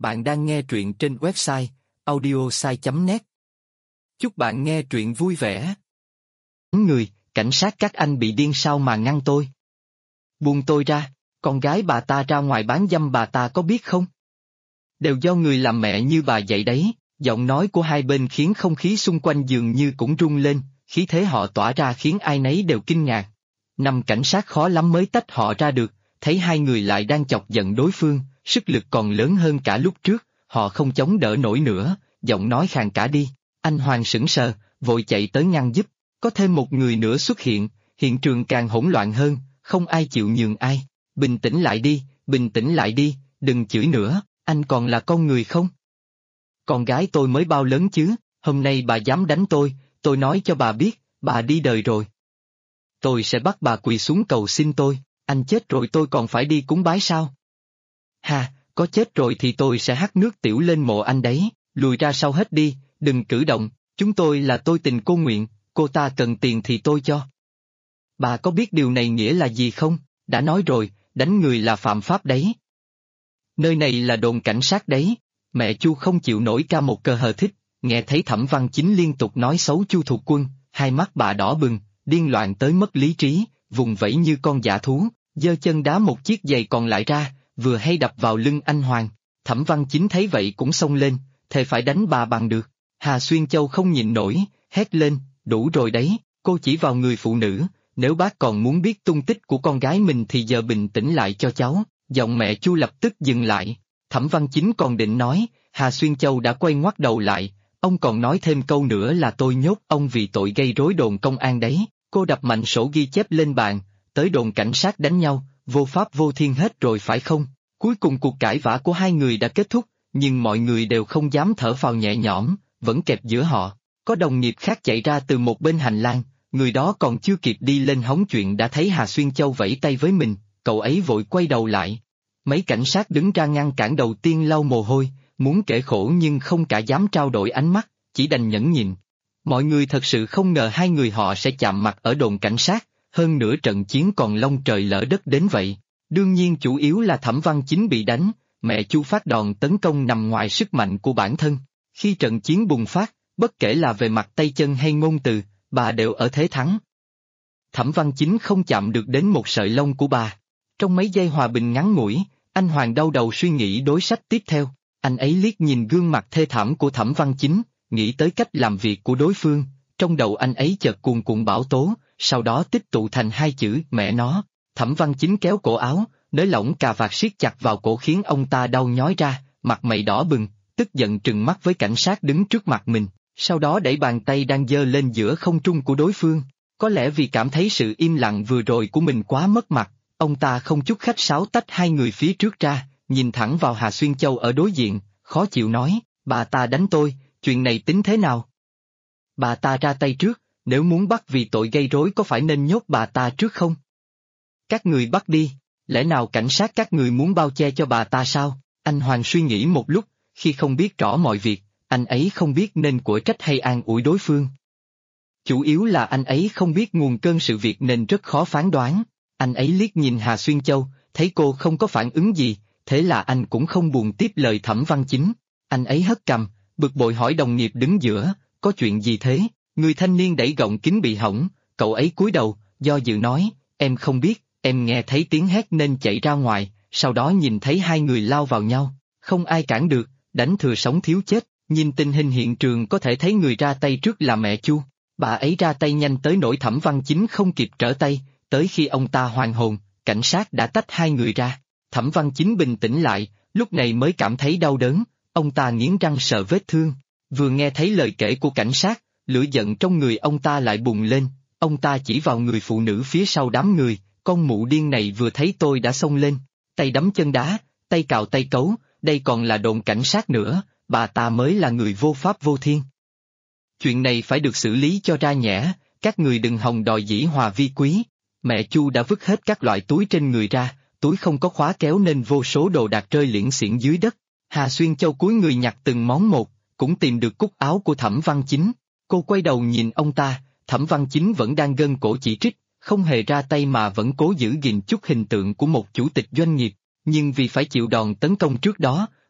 Bạn đang nghe truyện trên website audiosai.net. Chúc bạn nghe truyện vui vẻ. Người, cảnh sát các anh bị điên sao mà ngăn tôi? Buông tôi ra, con gái bà ta ra ngoài bán dâm bà ta có biết không? Đều do người làm mẹ như bà dạy đấy, giọng nói của hai bên khiến không khí xung quanh dường như cũng rung lên, khí thế họ tỏa ra khiến ai nấy đều kinh ngạc. Năm cảnh sát khó lắm mới tách họ ra được, thấy hai người lại đang chọc giận đối phương, sức lực còn lớn hơn cả lúc trước, họ không chống đỡ nổi nữa, giọng nói khàn cả đi. Anh Hoàng sững sờ, vội chạy tới ngăn giúp, có thêm một người nữa xuất hiện trường càng hỗn loạn hơn, không ai chịu nhường ai. Bình tĩnh lại đi, đừng chửi nữa, anh còn là con người không? Con gái tôi mới bao lớn chứ, hôm nay bà dám đánh tôi nói cho bà biết, bà đi đời rồi. Tôi sẽ bắt bà quỳ xuống cầu xin tôi, anh chết rồi tôi còn phải đi cúng bái sao? Ha, có chết rồi thì tôi sẽ hắt nước tiểu lên mộ anh đấy, lùi ra sau hết đi, đừng cử động, chúng tôi là tôi tình cô nguyện, cô ta cần tiền thì tôi cho. Bà có biết điều này nghĩa là gì không? Đã nói rồi, đánh người là phạm pháp đấy. Nơi này là đồn cảnh sát đấy, mẹ Chu không chịu nổi ca một cơ hờ thích, nghe thấy Thẩm Văn Chính liên tục nói xấu Chu Thuộc Quân, hai mắt bà đỏ bừng, điên loạn tới mất lý trí, vùng vẫy như con dã thú, giơ chân đá một chiếc giày còn lại ra, vừa hay đập vào lưng anh Hoàng. Thẩm Văn Chính thấy vậy cũng xông lên, thề phải đánh bà bằng được. Hà Xuyên Châu không nhịn nổi, hét lên, đủ rồi đấy, cô chỉ vào người phụ nữ, nếu bác còn muốn biết tung tích của con gái mình thì giờ bình tĩnh lại cho cháu. Giọng mẹ Chu lập tức dừng lại, Thẩm Văn Chính còn định nói, Hà Xuyên Châu đã quay ngoắt đầu lại, ông còn nói thêm câu nữa là tôi nhốt ông vì tội gây rối đồn công an đấy. Cô đập mạnh sổ ghi chép lên bàn, tới đồn cảnh sát đánh nhau, vô pháp vô thiên hết rồi phải không? Cuối cùng cuộc cãi vã của hai người đã kết thúc, nhưng mọi người đều không dám thở phào nhẹ nhõm, vẫn kẹp giữa họ. Có đồng nghiệp khác chạy ra từ một bên hành lang, người đó còn chưa kịp đi lên hóng chuyện đã thấy Hà Xuyên Châu vẫy tay với mình, cậu ấy vội quay đầu lại. Mấy cảnh sát đứng ra ngăn cản đầu tiên lau mồ hôi, muốn kể khổ nhưng không cả dám trao đổi ánh mắt, chỉ đành nhẫn nhịn. Mọi người thật sự không ngờ hai người họ sẽ chạm mặt ở đồn cảnh sát, hơn nữa trận chiến còn long trời lỡ đất đến vậy. Đương nhiên chủ yếu là Thẩm Văn Chính bị đánh, mẹ Chu phát đòn tấn công nằm ngoài sức mạnh của bản thân. Khi trận chiến bùng phát, bất kể là về mặt tay chân hay ngôn từ, bà đều ở thế thắng. Thẩm Văn Chính không chạm được đến một sợi lông của bà. Trong mấy giây hòa bình ngắn ngủi, anh Hoàng đau đầu suy nghĩ đối sách tiếp theo. Anh ấy liếc nhìn gương mặt thê thảm của Thẩm Văn Chính, nghĩ tới cách làm việc của đối phương, trong đầu anh ấy chợt cuồn cuộn bão tố, sau đó tích tụ thành hai chữ mẹ nó. Thẩm Văn Chính kéo cổ áo, nới lỏng cà vạt siết chặt vào cổ khiến ông ta đau nhói ra, mặt mày đỏ bừng, tức giận trừng mắt với cảnh sát đứng trước mặt mình, sau đó đẩy bàn tay đang giơ lên giữa không trung của đối phương. Có lẽ vì cảm thấy sự im lặng vừa rồi của mình quá mất mặt, ông ta không chút khách sáo tách hai người phía trước ra, nhìn thẳng vào Hà Xuyên Châu ở đối diện, khó chịu nói, bà ta đánh tôi, chuyện này tính thế nào? Bà ta ra tay trước, nếu muốn bắt vì tội gây rối có phải nên nhốt bà ta trước không? Các người bắt đi, lẽ nào cảnh sát các người muốn bao che cho bà ta sao? Anh Hoàng suy nghĩ một lúc, khi không biết rõ mọi việc, anh ấy không biết nên của trách hay an ủi đối phương. Chủ yếu là anh ấy không biết nguồn cơn sự việc nên rất khó phán đoán. Anh ấy liếc nhìn Hà Xuyên Châu, thấy cô không có phản ứng gì, thế là anh cũng không buồn tiếp lời Thẩm Văn Chính. Anh ấy hất cằm, bực bội hỏi đồng nghiệp đứng giữa, có chuyện gì thế? Người thanh niên đẩy gọng kính bị hỏng, cậu ấy cúi đầu, do dự nói, em không biết, em nghe thấy tiếng hét nên chạy ra ngoài, sau đó nhìn thấy hai người lao vào nhau, không ai cản được, đánh thừa sống thiếu chết. Nhìn tình hình hiện trường có thể thấy người ra tay trước là mẹ Chu, bà ấy ra tay nhanh tới nỗi Thẩm Văn Chính không kịp trở tay, tới khi ông ta hoàn hồn, cảnh sát đã tách hai người ra. Thẩm Văn Chính bình tĩnh lại, lúc này mới cảm thấy đau đớn, ông ta nghiến răng sợ vết thương, vừa nghe thấy lời kể của cảnh sát, lửa giận trong người ông ta lại bùng lên, ông ta chỉ vào người phụ nữ phía sau đám người, con mụ điên này vừa thấy tôi đã xông lên, tay đấm chân đá, tay cào tay cấu, đây còn là đồn cảnh sát nữa, bà ta mới là người vô pháp vô thiên. Chuyện này phải được xử lý cho ra nhẽ, các người đừng hòng đòi dĩ hòa vi quý. Mẹ Chu đã vứt hết các loại túi trên người ra, túi không có khóa kéo nên vô số đồ đạc rơi liễn xiển dưới đất. Hà Xuyên Châu cúi người nhặt từng món một, cũng tìm được cúc áo của Thẩm Văn Chính. Cô quay đầu nhìn ông ta, Thẩm Văn Chính vẫn đang gân cổ chỉ trích, không hề ra tay mà vẫn cố giữ gìn chút hình tượng của một chủ tịch doanh nghiệp, nhưng vì phải chịu đòn tấn công trước đó,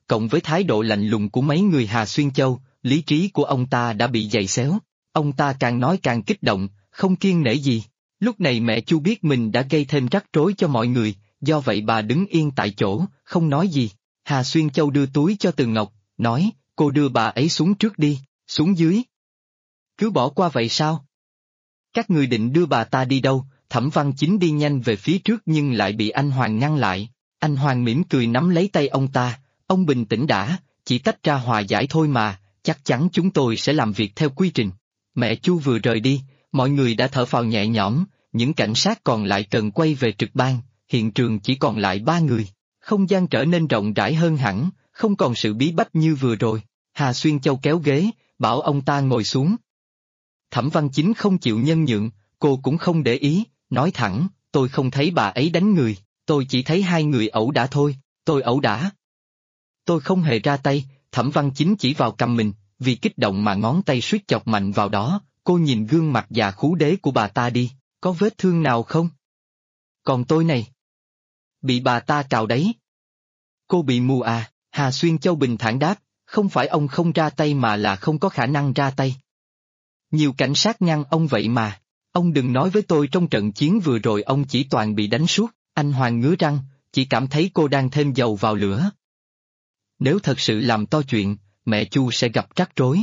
cộng với thái độ lạnh lùng của mấy người Hà Xuyên Châu, lý trí của ông ta đã bị giày xéo. Ông ta càng nói càng kích động, không kiêng nể gì. Lúc này mẹ Chu biết mình đã gây thêm rắc rối cho mọi người, do vậy bà đứng yên tại chỗ, không nói gì. Hà Xuyên Châu đưa túi cho Từ Ngọc, nói, cô đưa bà ấy xuống trước đi, xuống dưới. Cứ bỏ qua vậy sao? Các người định đưa bà ta đi đâu? Thẩm Văn Chính đi nhanh về phía trước nhưng lại bị anh Hoàng ngăn lại. Anh Hoàng mỉm cười nắm lấy tay ông ta, ông bình tĩnh đã, chỉ tách ra hòa giải thôi mà, chắc chắn chúng tôi sẽ làm việc theo quy trình. Mẹ Chu vừa rời đi, mọi người đã thở phào nhẹ nhõm, những cảnh sát còn lại cần quay về trực ban, hiện trường chỉ còn lại 3 người. Không gian trở nên rộng rãi hơn hẳn, không còn sự bí bách như vừa rồi. Hà Xuyên Châu kéo ghế, bảo ông ta ngồi xuống. Thẩm Văn Chính không chịu nhân nhượng, cô cũng không để ý, nói thẳng, tôi không thấy bà ấy đánh người, tôi chỉ thấy hai người ẩu đả thôi, tôi ẩu đả. Tôi không hề ra tay, Thẩm Văn Chính chỉ vào cằm mình, vì kích động mà ngón tay suýt chọc mạnh vào đó, cô nhìn gương mặt già khú đế của bà ta đi, có vết thương nào không? Còn tôi này? Bị bà ta cào đấy. Cô bị mù à? Hà Xuyên Châu bình thản đáp, không phải ông không ra tay mà là không có khả năng ra tay. Nhiều cảnh sát ngăn ông vậy mà. Ông đừng nói với tôi trong trận chiến vừa rồi ông chỉ toàn bị đánh suốt. Anh Hoàng ngứa răng, chỉ cảm thấy cô đang thêm dầu vào lửa. Nếu thật sự làm to chuyện, mẹ Chu sẽ gặp rắc rối.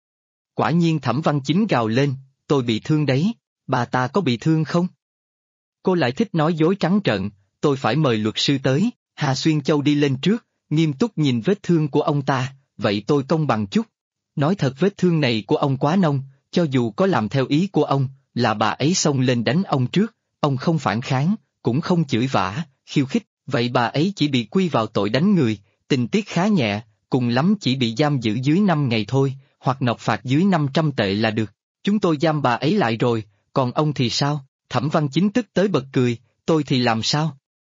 Quả nhiên Thẩm Văn Chính gào lên, tôi bị thương đấy, bà ta có bị thương không? Cô lại thích nói dối trắng trợn, tôi phải mời luật sư tới. Hà Xuyên Châu đi lên trước, nghiêm túc nhìn vết thương của ông ta, vậy tôi công bằng chút. Nói thật vết thương này của ông quá nông, cho dù có làm theo ý của ông, là bà ấy xông lên đánh ông trước, ông không phản kháng, cũng không chửi vả, khiêu khích, vậy bà ấy chỉ bị quy vào tội đánh người, tình tiết khá nhẹ, cùng lắm chỉ bị giam giữ dưới 5 ngày thôi, hoặc nộp phạt dưới 500 tệ là được. Chúng tôi giam bà ấy lại rồi, còn ông thì sao? Thẩm Văn Chính tức tới bật cười, tôi thì làm sao?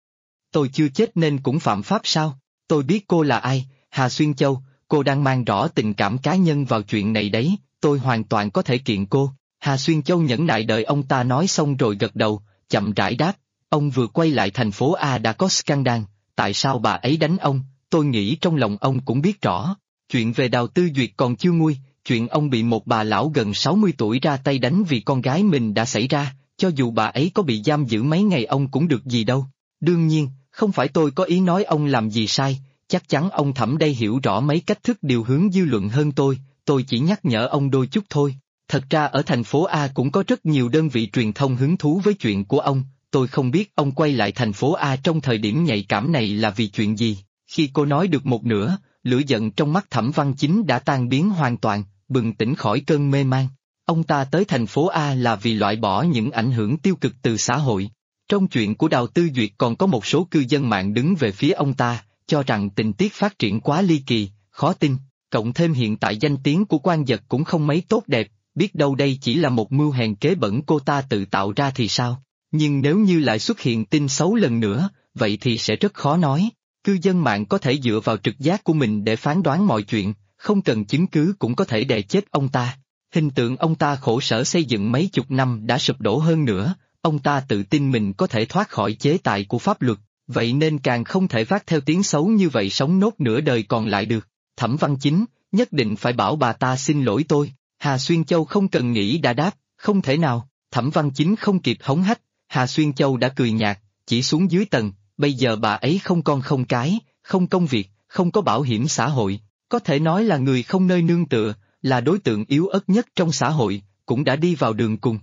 Tôi chưa chết nên cũng phạm pháp sao? Tôi biết cô là ai, Hà Xuyên Châu, cô đang mang rõ tình cảm cá nhân vào chuyện này đấy, tôi hoàn toàn có thể kiện cô. Hà Xuyên Châu nhẫn nại đợi ông ta nói xong rồi gật đầu, chậm rãi đáp, ông vừa quay lại thành phố A đã có scandal, tại sao bà ấy đánh ông? Tôi nghĩ trong lòng ông cũng biết rõ. Chuyện về Đào Tư Duyệt còn chưa nguôi, chuyện ông bị một bà lão gần 60 tuổi ra tay đánh vì con gái mình đã xảy ra, cho dù bà ấy có bị giam giữ mấy ngày ông cũng được gì đâu. Đương nhiên, không phải tôi có ý nói ông làm gì sai, chắc chắn ông Thẩm đây hiểu rõ mấy cách thức điều hướng dư luận hơn tôi chỉ nhắc nhở ông đôi chút thôi. Thật ra ở thành phố A cũng có rất nhiều đơn vị truyền thông hứng thú với chuyện của ông, tôi không biết ông quay lại thành phố A trong thời điểm nhạy cảm này là vì chuyện gì. Khi cô nói được một nửa, lửa giận trong mắt Thẩm Văn Chính đã tan biến hoàn toàn, bừng tỉnh khỏi cơn mê man. Ông ta tới thành phố A là vì loại bỏ những ảnh hưởng tiêu cực từ xã hội. Trong chuyện của Đào Tư Duyệt còn có một số cư dân mạng đứng về phía ông ta, cho rằng tình tiết phát triển quá ly kỳ, khó tin, cộng thêm hiện tại danh tiếng của Quan Dật cũng không mấy tốt đẹp, biết đâu đây chỉ là một mưu hèn kế bẩn cô ta tự tạo ra thì sao? Nhưng nếu như lại xuất hiện tin xấu lần nữa, vậy thì sẽ rất khó nói. Cư dân mạng có thể dựa vào trực giác của mình để phán đoán mọi chuyện, không cần chứng cứ cũng có thể đè chết ông ta. Hình tượng ông ta khổ sở xây dựng mấy chục năm đã sụp đổ hơn nữa, ông ta tự tin mình có thể thoát khỏi chế tài của pháp luật, vậy nên càng không thể vác theo tiếng xấu như vậy sống nốt nửa đời còn lại được. Thẩm Văn Chính, nhất định phải bảo bà ta xin lỗi tôi. Hà Xuyên Châu không cần nghĩ đã đáp, không thể nào. Thẩm Văn Chính không kịp hống hách, Hà Xuyên Châu đã cười nhạt, chỉ xuống dưới tầng, bây giờ bà ấy không con không cái, không công việc, không có bảo hiểm xã hội, có thể nói là người không nơi nương tựa, là đối tượng yếu ớt nhất trong xã hội, cũng đã đi vào đường cùng.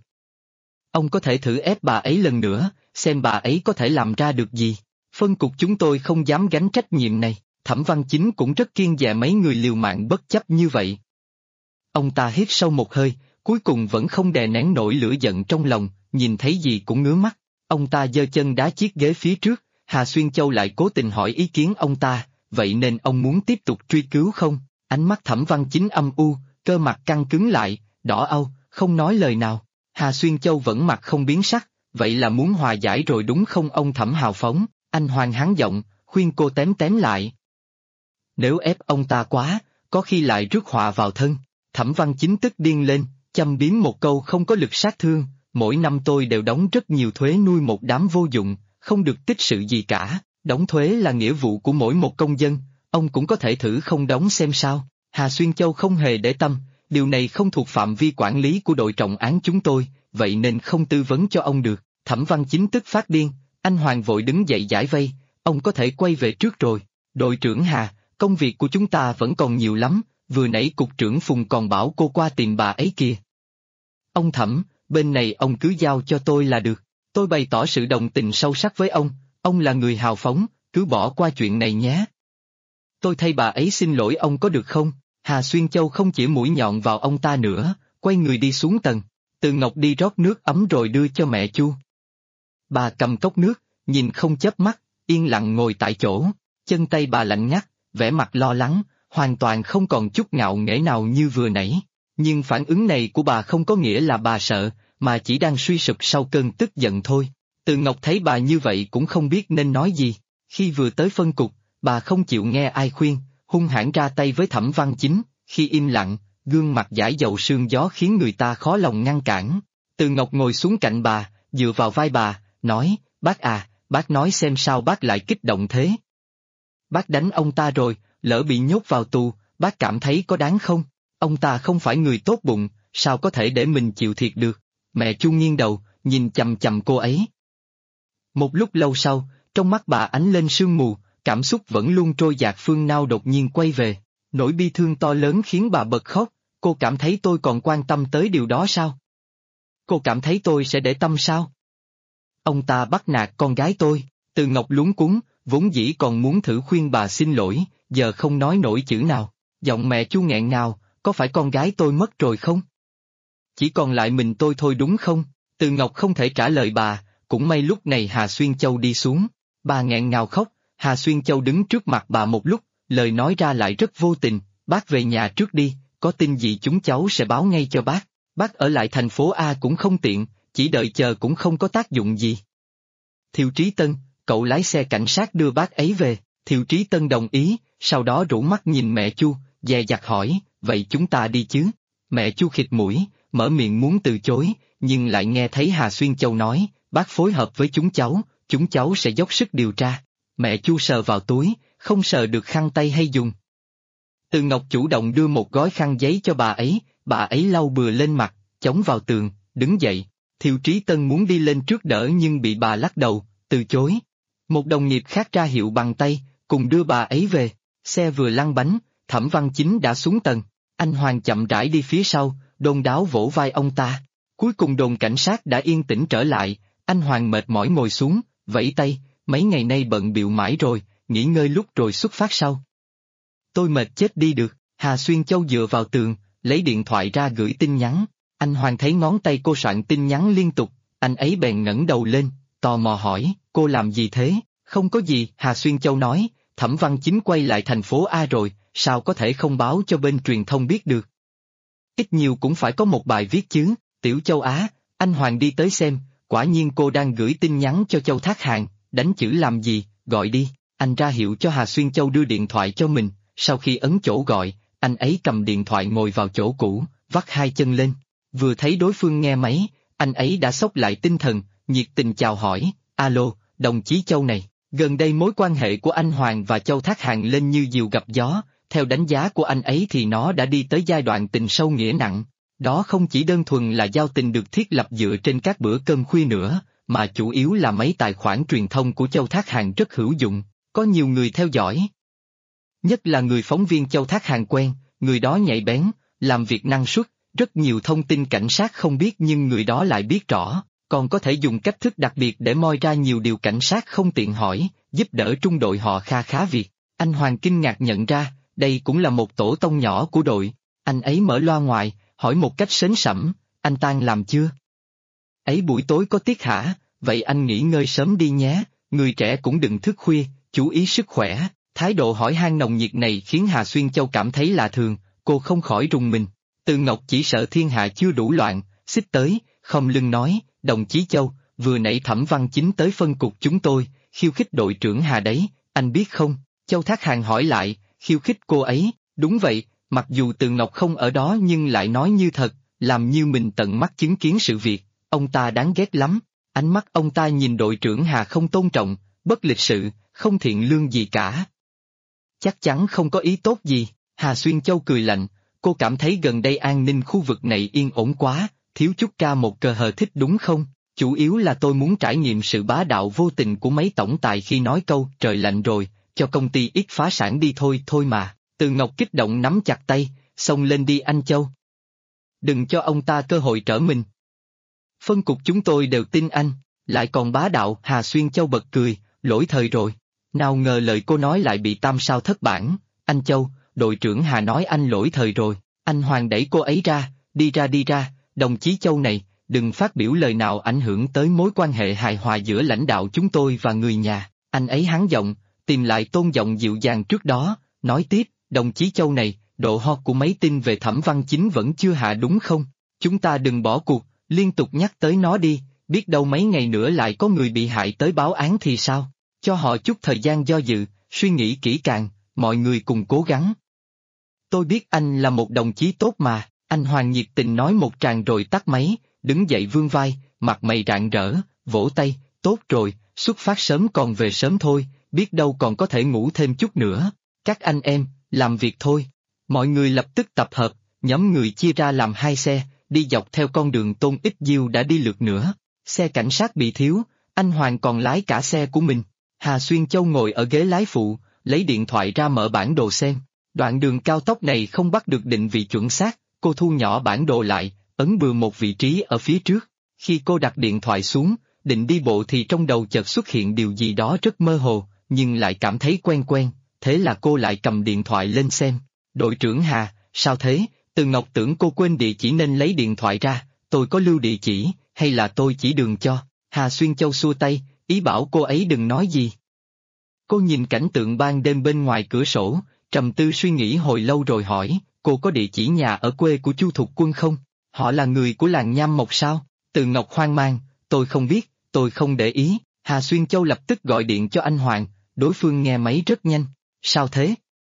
Ông có thể thử ép bà ấy lần nữa, xem bà ấy có thể làm ra được gì. Phân cục chúng tôi không dám gánh trách nhiệm này, Thẩm Văn Chính cũng rất kiêng dè mấy người liều mạng bất chấp như vậy. Ông ta hít sâu một hơi, cuối cùng vẫn không đè nén nổi lửa giận trong lòng, nhìn thấy gì cũng ngứa mắt. Ông ta giơ chân đá chiếc ghế phía trước, Hà Xuyên Châu lại cố tình hỏi ý kiến ông ta, vậy nên ông muốn tiếp tục truy cứu không? Ánh mắt Thẩm Văn Chính âm u, cơ mặt căng cứng lại, đỏ au, không nói lời nào. Hà Xuyên Châu vẫn mặt không biến sắc, vậy là muốn hòa giải rồi đúng không ông Thẩm hào phóng? Anh Hoàng hắng giọng, khuyên cô tém lại. Nếu ép ông ta quá, có khi lại rước họa vào thân. Thẩm Văn Chính tức điên lên, châm biếm một câu không có lực sát thương, mỗi năm tôi đều đóng rất nhiều thuế nuôi một đám vô dụng, không được tích sự gì cả, đóng thuế là nghĩa vụ của mỗi một công dân, ông cũng có thể thử không đóng xem sao. Hà Xuyên Châu không hề để tâm, điều này không thuộc phạm vi quản lý của đội trọng án chúng tôi, vậy nên không tư vấn cho ông được. Thẩm Văn Chính tức phát điên, anh Hoàng vội đứng dậy giải vây, ông có thể quay về trước rồi. Đội trưởng Hà, công việc của chúng ta vẫn còn nhiều lắm, vừa nãy cục trưởng Phùng còn bảo cô qua tìm bà ấy kìa. Ông Thẩm, bên này ông cứ giao cho tôi là được, tôi bày tỏ sự đồng tình sâu sắc với ông là người hào phóng, cứ bỏ qua chuyện này nhé. Tôi thay bà ấy xin lỗi ông có được không? Hà Xuyên Châu không chỉ mũi nhọn vào ông ta nữa, quay người đi xuống tầng. Từ Ngọc đi rót nước ấm rồi đưa cho mẹ Chu. Bà cầm cốc nước, nhìn không chớp mắt, yên lặng ngồi tại chỗ, chân tay bà lạnh ngắt, vẻ mặt lo lắng, hoàn toàn không còn chút ngạo nghễ nào như vừa nãy. Nhưng phản ứng này của bà không có nghĩa là bà sợ, mà chỉ đang suy sụp sau cơn tức giận thôi. Từ Ngọc thấy bà như vậy cũng không biết nên nói gì. Khi vừa tới phân cục, bà không chịu nghe ai khuyên, hung hãn ra tay với Thẩm Văn Chính. Khi im lặng, gương mặt dãi dầu sương gió khiến người ta khó lòng ngăn cản. Từ Ngọc ngồi xuống cạnh bà, dựa vào vai bà, nói, bác à, bác nói xem sao bác lại kích động thế. Bác đánh ông ta rồi, lỡ bị nhốt vào tù, bác cảm thấy có đáng không? Ông ta không phải người tốt bụng, sao có thể để mình chịu thiệt được? Mẹ Chu nghiêng đầu, nhìn chằm chằm cô ấy. Một lúc lâu sau, trong mắt bà ánh lên sương mù, cảm xúc vẫn luôn trôi dạt phương nao đột nhiên quay về. Nỗi bi thương to lớn khiến bà bật khóc, cô cảm thấy tôi còn quan tâm tới điều đó sao? Cô cảm thấy tôi sẽ để tâm sao? Ông ta bắt nạt con gái tôi. Từ Ngọc luống cuống, vốn dĩ còn muốn thử khuyên bà xin lỗi, giờ không nói nổi chữ nào. Giọng mẹ Chu nghẹn ngào, có phải con gái tôi mất rồi không? Chỉ còn lại mình tôi thôi đúng không? Từ Ngọc không thể trả lời bà, cũng may lúc này Hà Xuyên Châu đi xuống. Bà nghẹn ngào khóc, Hà Xuyên Châu đứng trước mặt bà một lúc, lời nói ra lại rất vô tình, bác về nhà trước đi, có tin gì chúng cháu sẽ báo ngay cho bác. Bác ở lại thành phố A cũng không tiện, chỉ đợi chờ cũng không có tác dụng gì. Thiệu Trí Tân, cậu lái xe cảnh sát đưa bác ấy về. Thiệu Trí Tân đồng ý, sau đó rủ mắt nhìn mẹ Chu, dè dặt hỏi, vậy chúng ta đi chứ? Mẹ Chu khịt mũi, mở miệng muốn từ chối, nhưng lại nghe thấy Hà Xuyên Châu nói, bác phối hợp với chúng cháu sẽ dốc sức điều tra. Mẹ Chu sờ vào túi, không sờ được khăn tay hay dùng. Từ Ngọc chủ động đưa một gói khăn giấy cho bà ấy lau bừa lên mặt, chống vào tường, đứng dậy. Thiệu Trí Tân muốn đi lên trước đỡ nhưng bị bà lắc đầu, từ chối. Một đồng nghiệp khác ra hiệu bằng tay, cùng đưa bà ấy về. Xe vừa lăn bánh, Thẩm Văn Chính đã xuống tầng. Anh Hoàng chậm rãi đi phía sau, đôn đáo vỗ vai ông ta. Cuối cùng đồn cảnh sát đã yên tĩnh trở lại, anh Hoàng mệt mỏi ngồi xuống, vẫy tay, mấy ngày nay bận bịu mãi rồi, nghỉ ngơi lúc rồi xuất phát sau. Tôi mệt chết đi được. Hà Xuyên Châu dựa vào tường, lấy điện thoại ra gửi tin nhắn. Anh Hoàng thấy ngón tay cô soạn tin nhắn liên tục, anh ấy bèn ngẩng đầu lên, tò mò hỏi, cô làm gì thế? Không có gì, Hà Xuyên Châu nói, Thẩm Văn Chính quay lại thành phố A rồi, sao có thể không báo cho bên truyền thông biết được? Ít nhiều cũng phải có một bài viết chứ. Tiểu Châu Á, anh Hoàng đi tới xem, quả nhiên cô đang gửi tin nhắn cho Châu Thác Hàn, đánh chữ làm gì, gọi đi. Anh ra hiệu cho Hà Xuyên Châu đưa điện thoại cho mình, sau khi ấn chỗ gọi, anh ấy cầm điện thoại ngồi vào chỗ cũ, vắt hai chân lên. Vừa thấy đối phương nghe máy, anh ấy đã xốc lại tinh thần, nhiệt tình chào hỏi, alo, đồng chí Châu này, gần đây mối quan hệ của anh Hoàng và Châu Thác Hàn lên như diều gặp gió, theo đánh giá của anh ấy thì nó đã đi tới giai đoạn tình sâu nghĩa nặng. Đó không chỉ đơn thuần là giao tình được thiết lập dựa trên các bữa cơm khuya nữa, mà chủ yếu là mấy tài khoản truyền thông của Châu Thác Hàn rất hữu dụng, có nhiều người theo dõi. Nhất là người phóng viên Châu Thác Hàn quen, người đó nhạy bén, làm việc năng suất, rất nhiều thông tin cảnh sát không biết nhưng người đó lại biết rõ, còn có thể dùng cách thức đặc biệt để moi ra nhiều điều cảnh sát không tiện hỏi, giúp đỡ trung đội họ kha khá việc. Anh Hoàng kinh ngạc nhận ra, đây cũng là một tổ tông nhỏ của đội. Anh ấy mở loa ngoài, hỏi một cách sến sẩm, anh tan làm chưa? Ấy buổi tối có tiết hả? Vậy anh nghỉ ngơi sớm đi nhé, người trẻ cũng đừng thức khuya, chú ý sức khỏe. Thái độ hỏi han nồng nhiệt này khiến Hà Xuyên Châu cảm thấy lạ thường, cô không khỏi rùng mình. Từ Ngọc chỉ sợ thiên hạ chưa đủ loạn, xích tới, không lưng nói, đồng chí Châu, vừa nãy Thẩm Văn Chính tới phân cục chúng tôi, khiêu khích đội trưởng Hà đấy, anh biết không? Châu Thác Hàn hỏi lại, khiêu khích cô ấy, đúng vậy, mặc dù Từ Ngọc không ở đó nhưng lại nói như thật, làm như mình tận mắt chứng kiến sự việc, ông ta đáng ghét lắm. Ánh mắt ông ta nhìn đội trưởng Hà không tôn trọng, bất lịch sự, không thiện lương gì cả. chắc chắn không có ý tốt gì. Hà Xuyên Châu cười lạnh, cô cảm thấy gần đây an ninh khu vực này yên ổn quá, thiếu chút ca một cờ hờ thích đúng không? Chủ yếu là tôi muốn trải nghiệm sự bá đạo vô tình của mấy tổng tài khi nói câu trời lạnh rồi, cho công ty ít phá sản đi thôi mà. Từ Ngọc kích động nắm chặt tay, xông lên đi anh Châu. Đừng cho ông ta cơ hội trở mình. Phân cục chúng tôi đều tin anh, lại còn bá đạo. Hà Xuyên Châu bật cười, lỗi thời rồi. Nào ngờ lời cô nói lại bị tam sao thất bản. Anh Châu, đội trưởng Hà nói anh lỗi thời rồi. Anh Hoàng đẩy cô ấy ra, đi ra, đồng chí Châu này, đừng phát biểu lời nào ảnh hưởng tới mối quan hệ hài hòa giữa lãnh đạo chúng tôi và người nhà. Anh ấy hắn giọng, tìm lại tôn giọng dịu dàng trước đó, nói tiếp, đồng chí Châu này, độ hot của mấy tin về Thẩm Văn Chính vẫn chưa hạ đúng không? Chúng ta đừng bỏ cuộc, liên tục nhắc tới nó đi, biết đâu mấy ngày nữa lại có người bị hại tới báo án thì sao? Cho họ chút thời gian do dự, suy nghĩ kỹ càng, mọi người cùng cố gắng. Tôi biết anh là một đồng chí tốt mà, anh Hoàng nhiệt tình nói một tràng rồi tắt máy, đứng dậy vươn vai, mặt mày rạng rỡ, vỗ tay, tốt rồi, xuất phát sớm còn về sớm thôi, biết đâu còn có thể ngủ thêm chút nữa. Các anh em, làm việc thôi. Mọi người lập tức tập hợp, nhóm người chia ra làm hai xe, đi dọc theo con đường Tôn Ích Diêu đã đi lượt nữa. Xe cảnh sát bị thiếu, anh Hoàng còn lái cả xe của mình. Hà Xuyên Châu ngồi ở ghế lái phụ, lấy điện thoại ra mở bản đồ xem. Đoạn đường cao tốc này không bắt được định vị chuẩn xác, cô thu nhỏ bản đồ lại, ấn bừa một vị trí ở phía trước. Khi cô đặt điện thoại xuống, định đi bộ thì trong đầu chợt xuất hiện điều gì đó rất mơ hồ, nhưng lại cảm thấy quen quen, thế là cô lại cầm điện thoại lên xem. Đội trưởng Hà, sao thế? Từ Ngọc tưởng cô quên địa chỉ nên lấy điện thoại ra, tôi có lưu địa chỉ, hay là tôi chỉ đường cho? Hà Xuyên Châu xua tay, ý bảo cô ấy đừng nói gì. Cô nhìn cảnh tượng ban đêm bên ngoài cửa sổ, trầm tư suy nghĩ hồi lâu rồi hỏi, cô có địa chỉ nhà ở quê của Chu Thục Quân không? Họ là người của làng Nham Mộc sao? Từ Ngọc hoang mang, tôi không biết, tôi không để ý. Hà Xuyên Châu lập tức gọi điện cho anh Hoàng, đối phương nghe máy rất nhanh. Sao thế?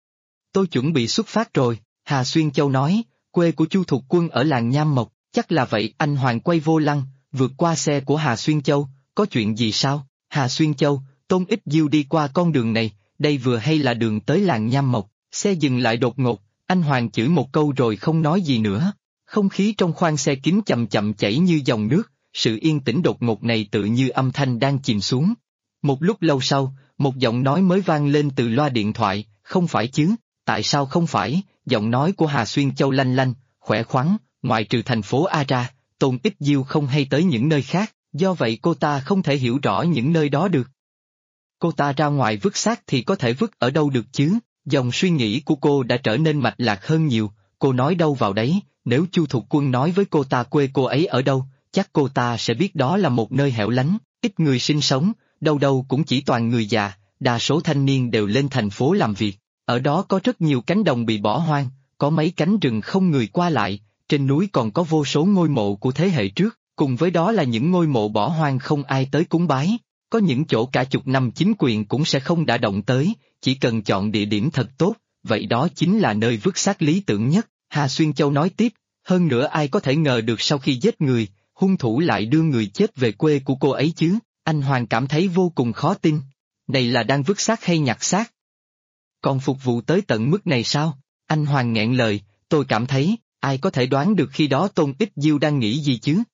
Tôi chuẩn bị xuất phát rồi, Hà Xuyên Châu nói, quê của Chu Thục Quân ở làng Nham Mộc, chắc là vậy. Anh Hoàng quay vô lăng, vượt qua xe của Hà Xuyên Châu, có chuyện gì sao? Hà Xuyên Châu, Tôn Ích Diêu đi qua con đường này, đây vừa hay là đường tới làng Nham Mộc. Xe dừng lại đột ngột, anh Hoàng chửi một câu rồi không nói gì nữa. Không khí trong khoang xe kín chậm chậm chảy như dòng nước, sự yên tĩnh đột ngột này tự như âm thanh đang chìm xuống. Một lúc lâu sau, một giọng nói mới vang lên từ loa điện thoại, không phải chứ, tại sao không phải? Giọng nói của Hà Xuyên Châu lanh lanh, khỏe khoắn, ngoại trừ thành phố A ra, Tôn Ích Diêu không hay tới những nơi khác, do vậy cô ta không thể hiểu rõ những nơi đó được. Cô ta ra ngoài vứt xác thì có thể vứt ở đâu được chứ? Dòng suy nghĩ của cô đã trở nên mạch lạc hơn nhiều, cô nói đâu vào đấy, nếu Chu Thục Quân nói với cô ta quê cô ấy ở đâu, chắc cô ta sẽ biết đó là một nơi hẻo lánh, ít người sinh sống, đâu đâu cũng chỉ toàn người già, đa số thanh niên đều lên thành phố làm việc. Ở đó có rất nhiều cánh đồng bị bỏ hoang, có mấy cánh rừng không người qua lại, trên núi còn có vô số ngôi mộ của thế hệ trước, cùng với đó là những ngôi mộ bỏ hoang không ai tới cúng bái. Có những chỗ cả chục năm chính quyền cũng sẽ không đã động tới, chỉ cần chọn địa điểm thật tốt, vậy đó chính là nơi vứt xác lý tưởng nhất. Hà Xuyên Châu nói tiếp, hơn nữa ai có thể ngờ được sau khi giết người, hung thủ lại đưa người chết về quê của cô ấy chứ? Anh Hoàng cảm thấy vô cùng khó tin. Này là đang vứt xác hay nhặt xác? Còn phục vụ tới tận mức này sao? Anh Hoàng nghẹn lời, tôi cảm thấy, ai có thể đoán được khi đó Tôn Ích Diêu đang nghĩ gì chứ?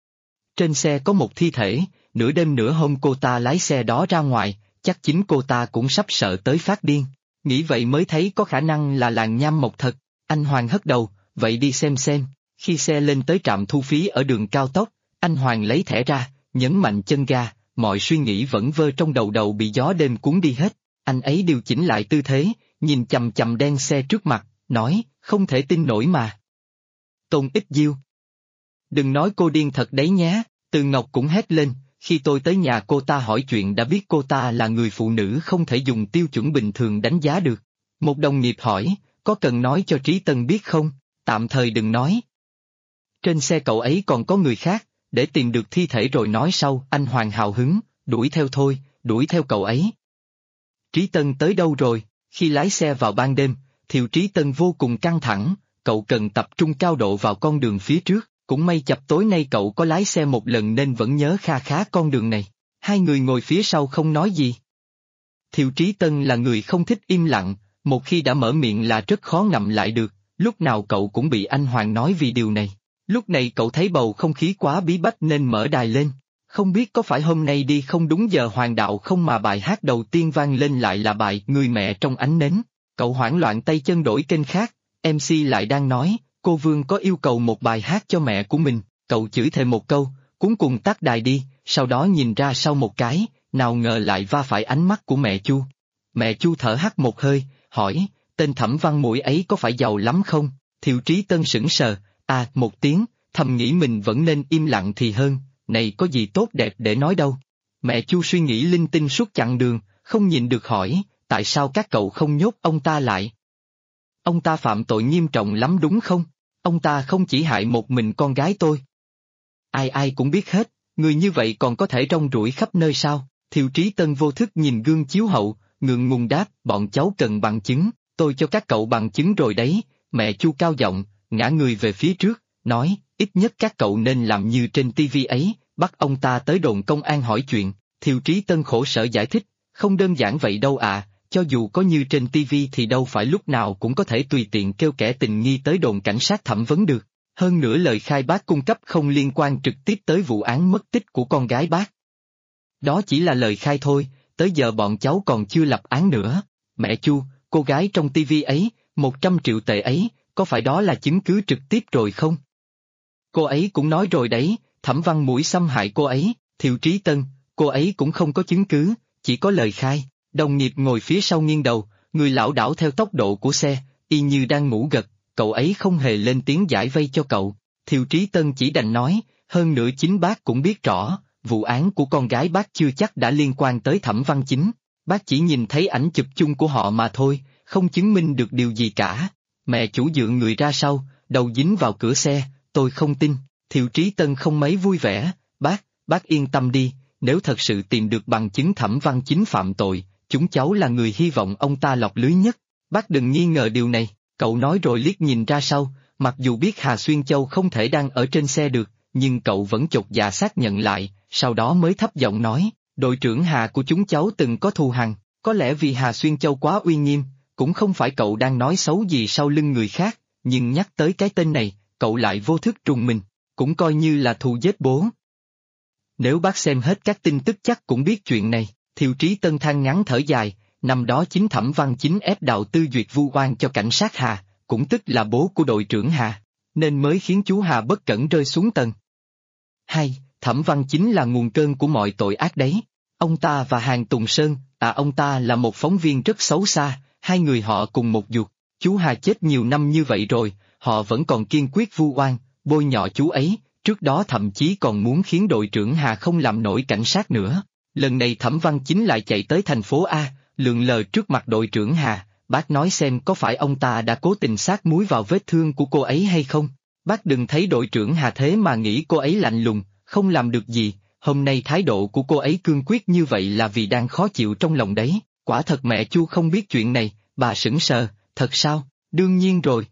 Trên xe có một thi thể, nửa đêm nửa hôm cô ta lái xe đó ra ngoài, chắc chính cô ta cũng sắp sợ tới phát điên. Nghĩ vậy mới thấy có khả năng là làng Nham Mộc thật. Anh Hoàng hất đầu, vậy đi xem. Khi xe lên tới trạm thu phí ở đường cao tốc, anh Hoàng lấy thẻ ra, nhấn mạnh chân ga, mọi suy nghĩ vẫn vơ trong đầu bị gió đêm cuốn đi hết. Anh ấy điều chỉnh lại tư thế, nhìn chằm chằm đen xe trước mặt, nói, không thể tin nổi mà. Tôn Ích Diêu. Đừng nói cô điên thật đấy nhé, Từ Ngọc cũng hét lên, khi tôi tới nhà cô ta hỏi chuyện đã biết cô ta là người phụ nữ không thể dùng tiêu chuẩn bình thường đánh giá được. Một đồng nghiệp hỏi, có cần nói cho Trí Tân biết không? Tạm thời đừng nói. Trên xe cậu ấy còn có người khác, để tìm được thi thể rồi nói sau. Anh Hoàng hào hứng, đuổi theo thôi, đuổi theo cậu ấy. Trí Tân tới đâu rồi? Khi lái xe vào ban đêm, Thiệu Trí Tân vô cùng căng thẳng, cậu cần tập trung cao độ vào con đường phía trước, cũng may chập tối nay cậu có lái xe một lần nên vẫn nhớ kha khá con đường này. Hai người ngồi phía sau không nói gì. Thiệu Trí Tân là người không thích im lặng, Một khi đã mở miệng là rất khó ngậm lại được, lúc nào cậu cũng bị anh Hoàng nói vì điều này. Lúc này cậu thấy bầu không khí quá bí bách nên mở đài lên. Không biết có phải hôm nay đi không đúng giờ hoàng đạo không mà bài hát đầu tiên vang lên lại là bài Người mẹ trong ánh nến. Cậu hoảng loạn tay chân đổi kênh khác, MC lại đang nói, cô Vương có yêu cầu một bài hát cho mẹ của mình, cậu chửi thề một câu, cuống cuồng tắt đài đi, sau đó nhìn ra sau một cái, nào ngờ lại va phải ánh mắt của mẹ Chu. Mẹ Chu thở hắt một hơi, hỏi, tên Thẩm Văn Mũi ấy có phải giàu lắm không? Thiệu Trí Tân sững sờ, một tiếng, thầm nghĩ mình vẫn nên im lặng thì hơn, này có gì tốt đẹp để nói đâu. Mẹ Chu suy nghĩ linh tinh suốt chặng đường, không nhìn được hỏi, tại sao các cậu không nhốt ông ta lại? Ông ta phạm tội nghiêm trọng lắm đúng không? Ông ta không chỉ hại một mình con gái tôi. Ai ai cũng biết hết, người như vậy còn có thể rong ruổi khắp nơi sao? Thiệu Trí Tân vô thức nhìn gương chiếu hậu, ngượng ngùng đáp, bọn cháu cần bằng chứng, tôi cho các cậu bằng chứng rồi đấy. Mẹ Chu cao giọng, ngã người về phía trước, nói, ít nhất các cậu nên làm như trên tivi ấy, bắt ông ta tới đồn công an hỏi chuyện. Thiệu Trí Tân khổ sở giải thích, không đơn giản vậy đâu à, cho dù có như trên tivi thì đâu phải lúc nào cũng có thể tùy tiện kêu kẻ tình nghi tới đồn cảnh sát thẩm vấn được. Hơn nữa lời khai bác cung cấp không liên quan trực tiếp tới vụ án mất tích của con gái bác. Đó chỉ là lời khai thôi, tới giờ bọn cháu còn chưa lập án nữa. Mẹ Chu, cô gái trong tivi ấy, 100 triệu tệ ấy, có phải đó là chứng cứ trực tiếp rồi không? Cô ấy cũng nói rồi đấy, Thẩm Văn Mũi xâm hại cô ấy. Thiệu Trí Tân, cô ấy cũng không có chứng cứ, chỉ có lời khai. Đồng nghiệp ngồi phía sau nghiêng đầu, người lảo đảo theo tốc độ của xe, y như đang ngủ gật, cậu ấy không hề lên tiếng giải vây cho cậu. Thiệu Trí Tân chỉ đành nói, hơn nữa chính bác cũng biết rõ, vụ án của con gái bác chưa chắc đã liên quan tới Thẩm Văn Chính. Bác chỉ nhìn thấy ảnh chụp chung của họ mà thôi, không chứng minh được điều gì cả. Mẹ chủ dựa người ra sau, đầu dính vào cửa xe, tôi không tin. Thiệu Trí Tân không mấy vui vẻ, bác yên tâm đi, nếu thật sự tìm được bằng chứng Thẩm Văn Chính phạm tội, chúng cháu là người hy vọng ông ta lọt lưới nhất. Bác đừng nghi ngờ điều này, cậu nói rồi liếc nhìn ra sau, mặc dù biết Hà Xuyên Châu không thể đang ở trên xe được, nhưng cậu vẫn chột dạ xác nhận lại, sau đó mới thấp giọng nói, đội trưởng Hà của chúng cháu từng có thù hằn, có lẽ vì Hà Xuyên Châu quá uy nghiêm, cũng không phải cậu đang nói xấu gì sau lưng người khác, nhưng nhắc tới cái tên này, cậu lại vô thức trùng mình, cũng coi như là thù giết bố. Nếu bác xem hết các tin tức chắc cũng biết chuyện này. Thiệu Trí Tân than ngắn thở dài, năm đó chính Thẩm Văn Chính ép Đào Tư Duyệt vu oan cho cảnh sát Hà, cũng tức là bố của đội trưởng Hà, nên mới khiến chú Hà bất cẩn rơi xuống tầng. Hay, Thẩm Văn Chính là nguồn cơn của mọi tội ác đấy. Ông ta và Hàn Tùng Sơn, ông ta là một phóng viên rất xấu xa, hai người họ cùng một ruột. Chú Hà chết nhiều năm như vậy rồi, họ vẫn còn kiên quyết vu oan, bôi nhọ chú ấy, trước đó thậm chí còn muốn khiến đội trưởng Hà không làm nổi cảnh sát nữa. Lần này Thẩm Văn Chính lại chạy tới thành phố A, lượn lờ trước mặt đội trưởng Hà, bác nói xem có phải ông ta đã cố tình sát muối vào vết thương của cô ấy hay không? Bác đừng thấy đội trưởng Hà thế mà nghĩ cô ấy lạnh lùng, không làm được gì, hôm nay thái độ của cô ấy cương quyết như vậy là vì đang khó chịu trong lòng đấy. Quả thật mẹ Chu không biết chuyện này, bà sững sờ, thật sao? Đương nhiên rồi.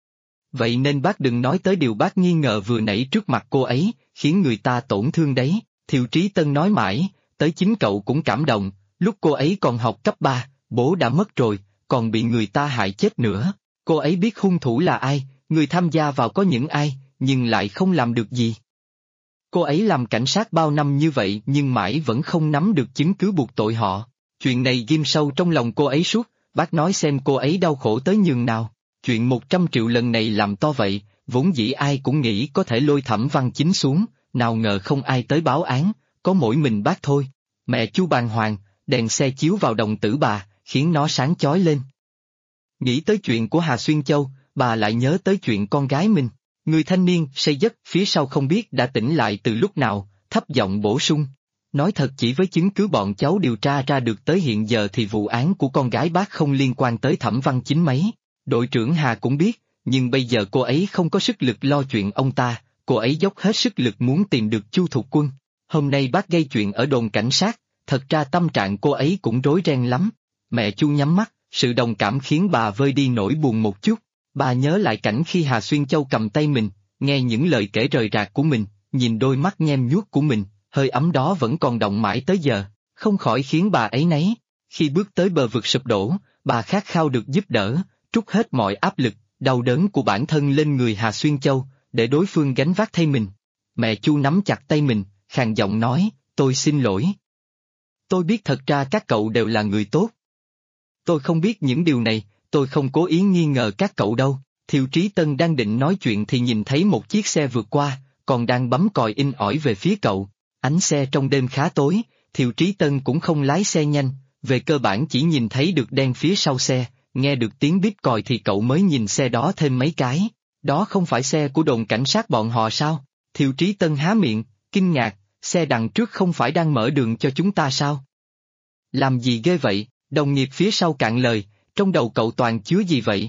Vậy nên bác đừng nói tới điều bác nghi ngờ vừa nãy trước mặt cô ấy, khiến người ta tổn thương đấy. Thiệu Trí Tân nói mãi, tới chính cậu cũng cảm động, lúc cô ấy còn học cấp 3, bố đã mất rồi, còn bị người ta hại chết nữa. Cô ấy biết hung thủ là ai, người tham gia vào có những ai, nhưng lại không làm được gì. Cô ấy làm cảnh sát bao năm như vậy nhưng mãi vẫn không nắm được chứng cứ buộc tội họ. Chuyện này ghim sâu trong lòng cô ấy suốt, bác nói xem cô ấy đau khổ tới nhường nào. Chuyện 100 triệu lần này làm to vậy, vốn dĩ ai cũng nghĩ có thể lôi Thẩm Văn Chính xuống, nào ngờ không ai tới báo án, có mỗi mình bác thôi. Mẹ Chu bàng hoàng, đèn xe chiếu vào đồng tử bà, khiến nó sáng chói lên. Nghĩ tới chuyện của Hà Xuyên Châu, bà lại nhớ tới chuyện con gái mình. Người thanh niên say giấc phía sau không biết đã tỉnh lại từ lúc nào, thấp giọng bổ sung. Nói thật chỉ với chứng cứ bọn cháu điều tra ra được tới hiện giờ thì vụ án của con gái bác không liên quan tới Thẩm Văn Chính mấy. Đội trưởng Hà cũng biết, nhưng bây giờ cô ấy không có sức lực lo chuyện ông ta, cô ấy dốc hết sức lực muốn tìm được Chu Thục Quân. Hôm nay bác gây chuyện ở đồn cảnh sát, thật ra tâm trạng cô ấy cũng rối ren lắm. Mẹ Chu nhắm mắt, sự đồng cảm khiến bà vơi đi nỗi buồn một chút. Bà nhớ lại cảnh khi Hà Xuyên Châu cầm tay mình, nghe những lời kể rời rạc của mình, nhìn đôi mắt nhem nhuốc của mình, hơi ấm đó vẫn còn động mãi tới giờ, không khỏi khiến bà áy náy. Khi bước tới bờ vực sụp đổ, bà khát khao được giúp đỡ, trút hết mọi áp lực, đau đớn của bản thân lên người Hà Xuyên Châu, để đối phương gánh vác thay mình. Mẹ Chu nắm chặt tay mình, khàn giọng nói, tôi xin lỗi. Tôi biết thật ra các cậu đều là người tốt. Tôi không biết những điều này, tôi không cố ý nghi ngờ các cậu đâu. Thiệu Trí Tân đang định nói chuyện thì nhìn thấy một chiếc xe vượt qua, còn đang bấm còi inh ỏi về phía cậu. Ánh xe trong đêm khá tối, Thiệu Trí Tân cũng không lái xe nhanh, về cơ bản chỉ nhìn thấy được đen phía sau xe, nghe được tiếng bíp còi thì cậu mới nhìn xe đó thêm mấy cái. Đó không phải xe của đồn cảnh sát bọn họ sao? Thiệu Trí Tân há miệng, kinh ngạc, xe đằng trước không phải đang mở đường cho chúng ta sao? Làm gì ghê vậy? Đồng nghiệp phía sau cạn lời, trong đầu cậu toàn chứa gì vậy?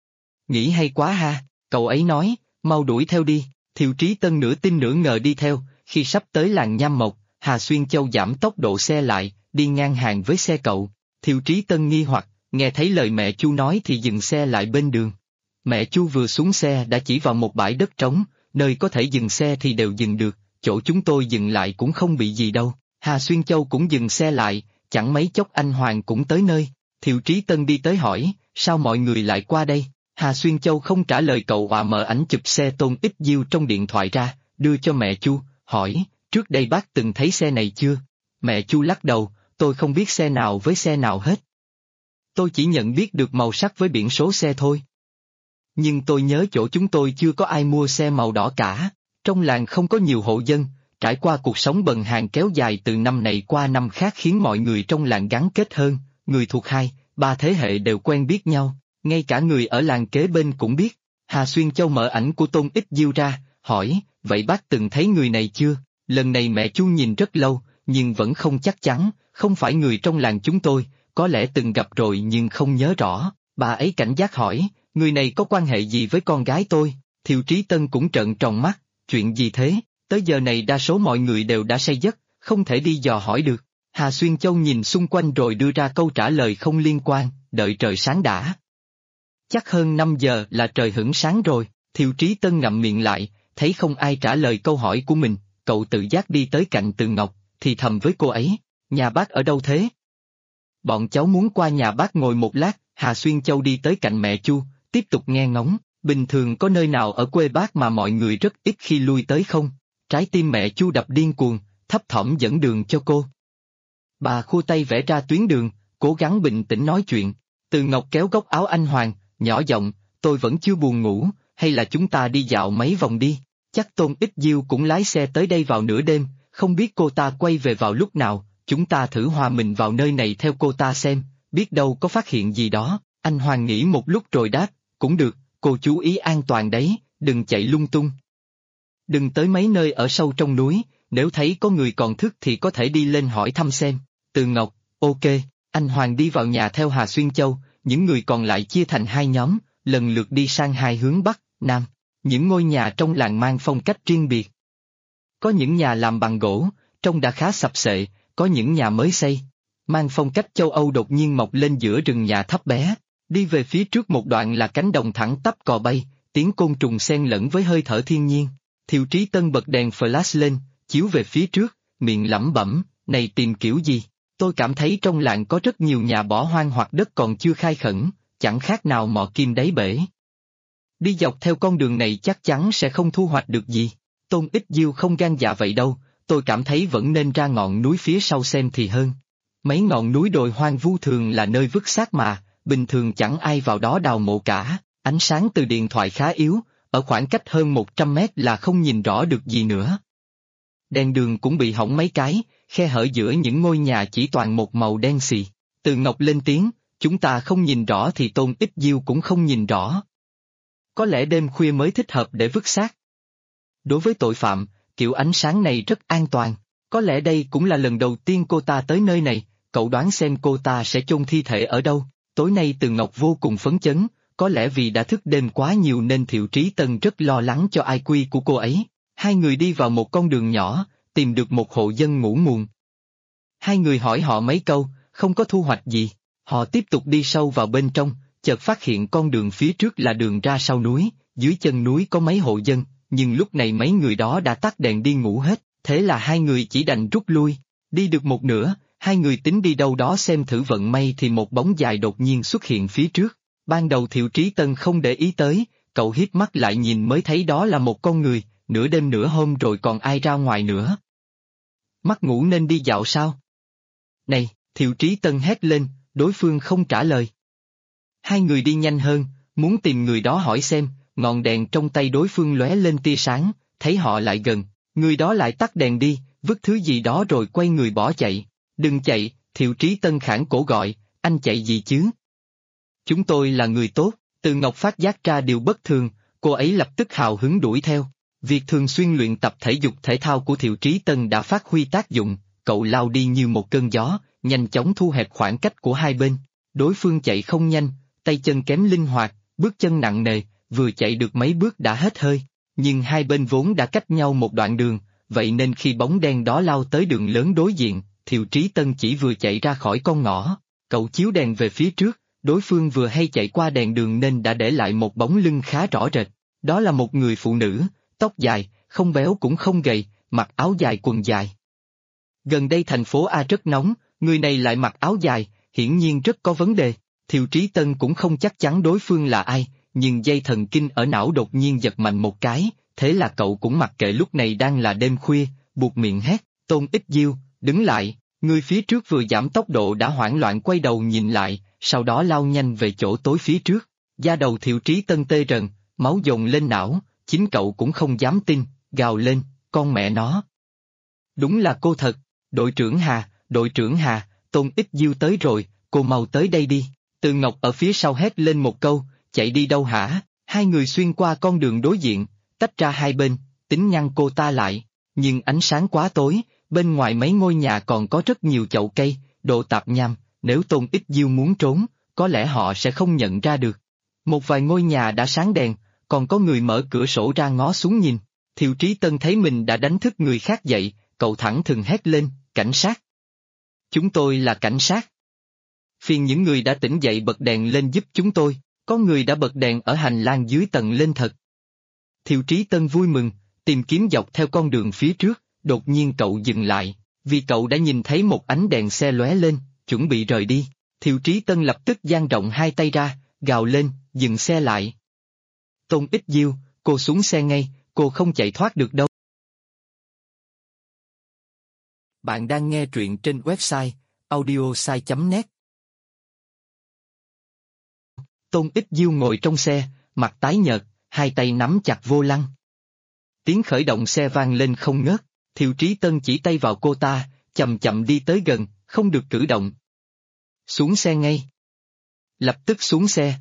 Nghĩ hay quá ha, cậu ấy nói, mau đuổi theo đi. Thiệu Trí Tân nửa tin nửa ngờ đi theo, khi sắp tới làng Nham Mộc, Hà Xuyên Châu giảm tốc độ xe lại, đi ngang hàng với xe cậu. Thiệu Trí Tân nghi hoặc, nghe thấy lời mẹ Chu nói thì dừng xe lại bên đường. Mẹ Chu vừa xuống xe đã chỉ vào một bãi đất trống, nơi có thể dừng xe thì đều dừng được, chỗ chúng tôi dừng lại cũng không bị gì đâu. Hà Xuyên Châu cũng dừng xe lại, chẳng mấy chốc anh Hoàng cũng tới nơi. Thiệu Trí Tân đi tới hỏi, sao mọi người lại qua đây? Hà Xuyên Châu không trả lời cậu và mở ảnh chụp xe Tôn Ích Diêu trong điện thoại ra, đưa cho mẹ Chu, hỏi, trước đây bác từng thấy xe này chưa? Mẹ Chu lắc đầu, tôi không biết xe nào với xe nào hết. Tôi chỉ nhận biết được màu sắc với biển số xe thôi. Nhưng tôi nhớ chỗ chúng tôi chưa có ai mua xe màu đỏ cả, trong làng không có nhiều hộ dân, trải qua cuộc sống bần hàng kéo dài từ năm này qua năm khác khiến mọi người trong làng gắn kết hơn, người thuộc hai, ba thế hệ đều quen biết nhau, ngay cả người ở làng kế bên cũng biết. Hà Xuyên Châu mở ảnh của Tôn Ích Diêu ra, hỏi, vậy bác từng thấy người này chưa? Lần này mẹ Chu nhìn rất lâu, nhưng vẫn không chắc chắn, không phải người trong làng chúng tôi, có lẽ từng gặp rồi nhưng không nhớ rõ. Bà ấy cảnh giác hỏi, người này có quan hệ gì với con gái tôi? Thiệu Trí Tân cũng trợn tròn mắt, chuyện gì thế? Tới giờ này đa số mọi người đều đã say giấc, không thể đi dò hỏi được. Hà Xuyên Châu nhìn xung quanh rồi đưa ra câu trả lời không liên quan, đợi trời sáng đã. Chắc hơn 5 giờ là trời hửng sáng rồi. Thiệu Trí Tân ngậm miệng lại, thấy không ai trả lời câu hỏi của mình, cậu tự giác đi tới cạnh Từ Ngọc, thì thầm với cô ấy, nhà bác ở đâu thế? Bọn cháu muốn qua nhà bác ngồi một lát. Hà Xuyên Châu đi tới cạnh mẹ Chu, tiếp tục nghe ngóng, bình thường có nơi nào ở quê bác mà mọi người rất ít khi lui tới không? Trái tim mẹ Chu đập điên cuồng, thấp thỏm dẫn đường cho cô. Bà khua tay vẽ ra tuyến đường, cố gắng bình tĩnh nói chuyện. Từ Ngọc kéo góc áo anh Hoàng, nhỏ giọng, tôi vẫn chưa buồn ngủ, hay là chúng ta đi dạo mấy vòng đi? Chắc Tôn Ích Diêu cũng lái xe tới đây vào nửa đêm, không biết cô ta quay về vào lúc nào, chúng ta thử hòa mình vào nơi này theo cô ta xem, biết đâu có phát hiện gì đó. Anh Hoàng nghĩ một lúc rồi đáp, cũng được, cô chú ý an toàn đấy, đừng chạy lung tung. Đừng tới mấy nơi ở sâu trong núi, nếu thấy có người còn thức thì có thể đi lên hỏi thăm xem. Từ Ngọc, ok, anh Hoàng đi vào nhà theo Hà Xuyên Châu, những người còn lại chia thành hai nhóm, lần lượt đi sang hai hướng Bắc, Nam. Những ngôi nhà trong làng mang phong cách riêng biệt. Có những nhà làm bằng gỗ, trông đã khá sập xệ, có những nhà mới xây, mang phong cách châu Âu đột nhiên mọc lên giữa rừng nhà thấp bé. Đi về phía trước một đoạn là cánh đồng thẳng tắp cò bay, tiếng côn trùng xen lẫn với hơi thở thiên nhiên. Thiệu Trí Tân bật đèn flash lên, chiếu về phía trước, miệng lẩm bẩm, này tìm kiểu gì? Tôi cảm thấy trong làng có rất nhiều nhà bỏ hoang hoặc đất còn chưa khai khẩn, chẳng khác nào mò kim đáy bể. Đi dọc theo con đường này chắc chắn sẽ không thu hoạch được gì. Tôn Ích Diêu không gan dạ vậy đâu, tôi cảm thấy vẫn nên ra ngọn núi phía sau xem thì hơn. Mấy ngọn núi đồi hoang vu thường là nơi vứt xác mà, bình thường chẳng ai vào đó đào mộ cả. Ánh sáng từ điện thoại khá yếu, ở khoảng cách hơn 100 mét là không nhìn rõ được gì nữa. Đèn đường cũng bị hỏng mấy cái, khe hở giữa những ngôi nhà chỉ toàn một màu đen xì. Từ Ngọc lên tiếng, chúng ta không nhìn rõ thì Tôn Ích Diêu cũng không nhìn rõ. Có lẽ đêm khuya mới thích hợp để vứt xác. Đối với tội phạm, kiểu ánh sáng này rất an toàn. Có lẽ đây cũng là lần đầu tiên cô ta tới nơi này, cậu đoán xem cô ta sẽ chôn thi thể ở đâu. Tối nay Từ Ngọc vô cùng phấn chấn, có lẽ vì đã thức đêm quá nhiều nên Thiệu Trí Tân rất lo lắng cho ai quy của cô ấy. Hai người đi vào một con đường nhỏ, tìm được một hộ dân ngủ muộn. Hai người hỏi họ mấy câu, không có thu hoạch gì. Họ tiếp tục đi sâu vào bên trong, chợt phát hiện con đường phía trước là đường ra sau núi, dưới chân núi có mấy hộ dân, nhưng lúc này mấy người đó đã tắt đèn đi ngủ hết, thế là hai người chỉ đành rút lui. Đi được một nửa, hai người tính đi đâu đó xem thử vận may thì một bóng dài đột nhiên xuất hiện phía trước. Ban đầu Thiệu Trí Tân không để ý tới, cậu hít mắt lại nhìn mới thấy đó là một con người, nửa đêm nửa hôm rồi còn ai ra ngoài nữa. Mắt ngủ nên đi dạo sao? Này, Thiệu Trí Tân hét lên, đối phương không trả lời. Hai người đi nhanh hơn, muốn tìm người đó hỏi xem, ngọn đèn trong tay đối phương lóe lên tia sáng, thấy họ lại gần, người đó lại tắt đèn đi, vứt thứ gì đó rồi quay người bỏ chạy. Đừng chạy, Thiệu Trí Tân khản cổ gọi, anh chạy gì chứ? Chúng tôi là người tốt. Từ Ngọc phát giác ra điều bất thường, cô ấy lập tức hào hứng đuổi theo. Việc thường xuyên luyện tập thể dục thể thao của Thiệu Trí Tân đã phát huy tác dụng, cậu lao đi như một cơn gió, nhanh chóng thu hẹp khoảng cách của hai bên. Đối phương chạy không nhanh, tay chân kém linh hoạt, bước chân nặng nề, vừa chạy được mấy bước đã hết hơi. Nhưng hai bên vốn đã cách nhau một đoạn đường, vậy nên khi bóng đen đó lao tới đường lớn đối diện, Thiệu Trí Tân chỉ vừa chạy ra khỏi con ngõ, cậu chiếu đèn về phía trước. Đối phương vừa hay chạy qua đèn đường nên đã để lại một bóng lưng khá rõ rệt. Đó là một người phụ nữ, tóc dài, không béo cũng không gầy, mặc áo dài quần dài. Gần đây thành phố A rất nóng, người này lại mặc áo dài, hiển nhiên rất có vấn đề. Thiệu Trí Tân cũng không chắc chắn đối phương là ai, nhưng dây thần kinh ở não đột nhiên giật mạnh một cái, thế là cậu cũng mặc kệ lúc này đang là đêm khuya, buột miệng hét, Tôn Ích Diêu, đứng lại. Người phía trước vừa giảm tốc độ đã hoảng loạn quay đầu nhìn lại, sau đó lao nhanh về chỗ tối phía trước. Da đầu Thiệu Trí Tân tê rần, máu dồn lên não, chính cậu cũng không dám tin, gào lên, con mẹ nó. Đúng là cô thật, đội trưởng Hà, Tôn Ích Diêu tới rồi, cô mau tới đây đi. Từ Ngọc ở phía sau hét lên một câu, chạy đi đâu hả? Hai người xuyên qua con đường đối diện, tách ra hai bên, tính ngăn cô ta lại, nhưng ánh sáng quá tối, bên ngoài mấy ngôi nhà còn có rất nhiều chậu cây, đồ tạp nham. Nếu Tôn Ích Diêu muốn trốn, có lẽ họ sẽ không nhận ra được. Một vài ngôi nhà đã sáng đèn, còn có người mở cửa sổ ra ngó xuống nhìn. Thiệu Trí Tân thấy mình đã đánh thức người khác dậy, cậu thẳng thừng hét lên, cảnh sát. Chúng tôi là cảnh sát. Phiền những người đã tỉnh dậy bật đèn lên giúp chúng tôi, có người đã bật đèn ở hành lang dưới tầng lên thật. Thiệu Trí Tân vui mừng, tìm kiếm dọc theo con đường phía trước, đột nhiên cậu dừng lại, vì cậu đã nhìn thấy một ánh đèn xe lóe lên. Chuẩn bị rời đi, Thiệu Trí Tân lập tức dang rộng hai tay ra, gào lên, dừng xe lại. Tôn Ích Diêu, cô xuống xe ngay, cô không chạy thoát được đâu. Bạn đang nghe truyện trên website audiosai.net. Tôn Ích Diêu ngồi trong xe, mặt tái nhợt, hai tay nắm chặt vô lăng. Tiếng khởi động xe vang lên không ngớt, Thiệu Trí Tân chỉ tay vào cô ta, chậm chậm đi tới gần, không được cử động. Xuống xe ngay. Lập tức xuống xe.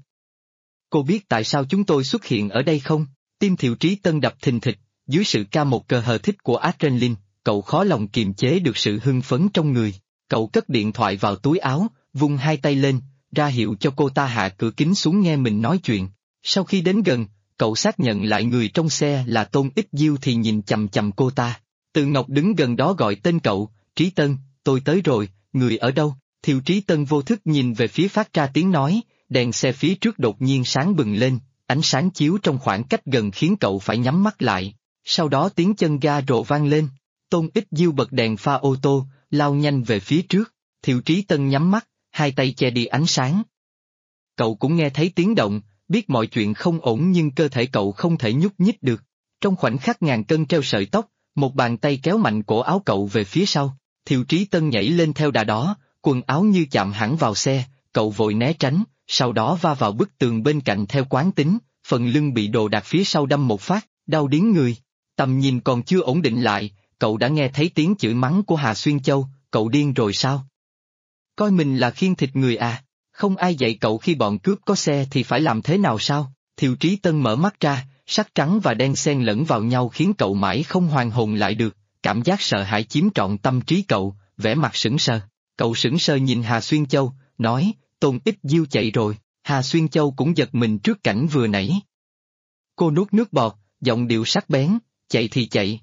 Cô biết tại sao chúng tôi xuất hiện ở đây không? Tim Thiệu Trí Tân đập thình thịch, dưới sự ca một cờ hờ thích của adrenaline, cậu khó lòng kiềm chế được sự hưng phấn trong người. Cậu cất điện thoại vào túi áo, vung hai tay lên, ra hiệu cho cô ta hạ cửa kính xuống nghe mình nói chuyện. Sau khi đến gần, cậu xác nhận lại người trong xe là Tôn Ích Diêu thì nhìn chằm chằm cô ta. Từ Ngọc đứng gần đó gọi tên cậu, Trí Tân, tôi tới rồi, người ở đâu? Thiệu Trí Tân vô thức nhìn về phía phát ra tiếng nói, đèn xe phía trước đột nhiên sáng bừng lên, ánh sáng chiếu trong khoảng cách gần khiến cậu phải nhắm mắt lại. Sau đó tiếng chân ga rộ vang lên, Tôn Ích Diêu bật đèn pha ô tô, lao nhanh về phía trước, Thiệu Trí Tân nhắm mắt, hai tay che đi ánh sáng. Cậu cũng nghe thấy tiếng động, biết mọi chuyện không ổn nhưng cơ thể cậu không thể nhúc nhích được. Trong khoảnh khắc ngàn cân treo sợi tóc, một bàn tay kéo mạnh cổ áo cậu về phía sau, Thiệu Trí Tân nhảy lên theo đà đó, quần áo như chạm hẳn vào xe, cậu vội né tránh, sau đó va vào bức tường bên cạnh theo quán tính, phần lưng bị đồ đạc phía sau đâm một phát, đau điếng người. Tầm nhìn còn chưa ổn định lại, cậu đã nghe thấy tiếng chửi mắng của Hà Xuyên Châu, cậu điên rồi sao? Coi mình là khiên thịt người à? Không ai dạy cậu khi bọn cướp có xe thì phải làm thế nào sao? Thiệu Trí Tân mở mắt ra, sắc trắng và đen xen lẫn vào nhau khiến cậu mãi không hoàn hồn lại được, cảm giác sợ hãi chiếm trọn tâm trí cậu, vẻ mặt sững sờ. Cậu sững sờ nhìn Hà Xuyên Châu, nói, Tôn Ích Diêu chạy rồi. Hà Xuyên Châu cũng giật mình trước cảnh vừa nãy. Cô nuốt nước bọt, giọng điệu sắc bén, chạy thì chạy.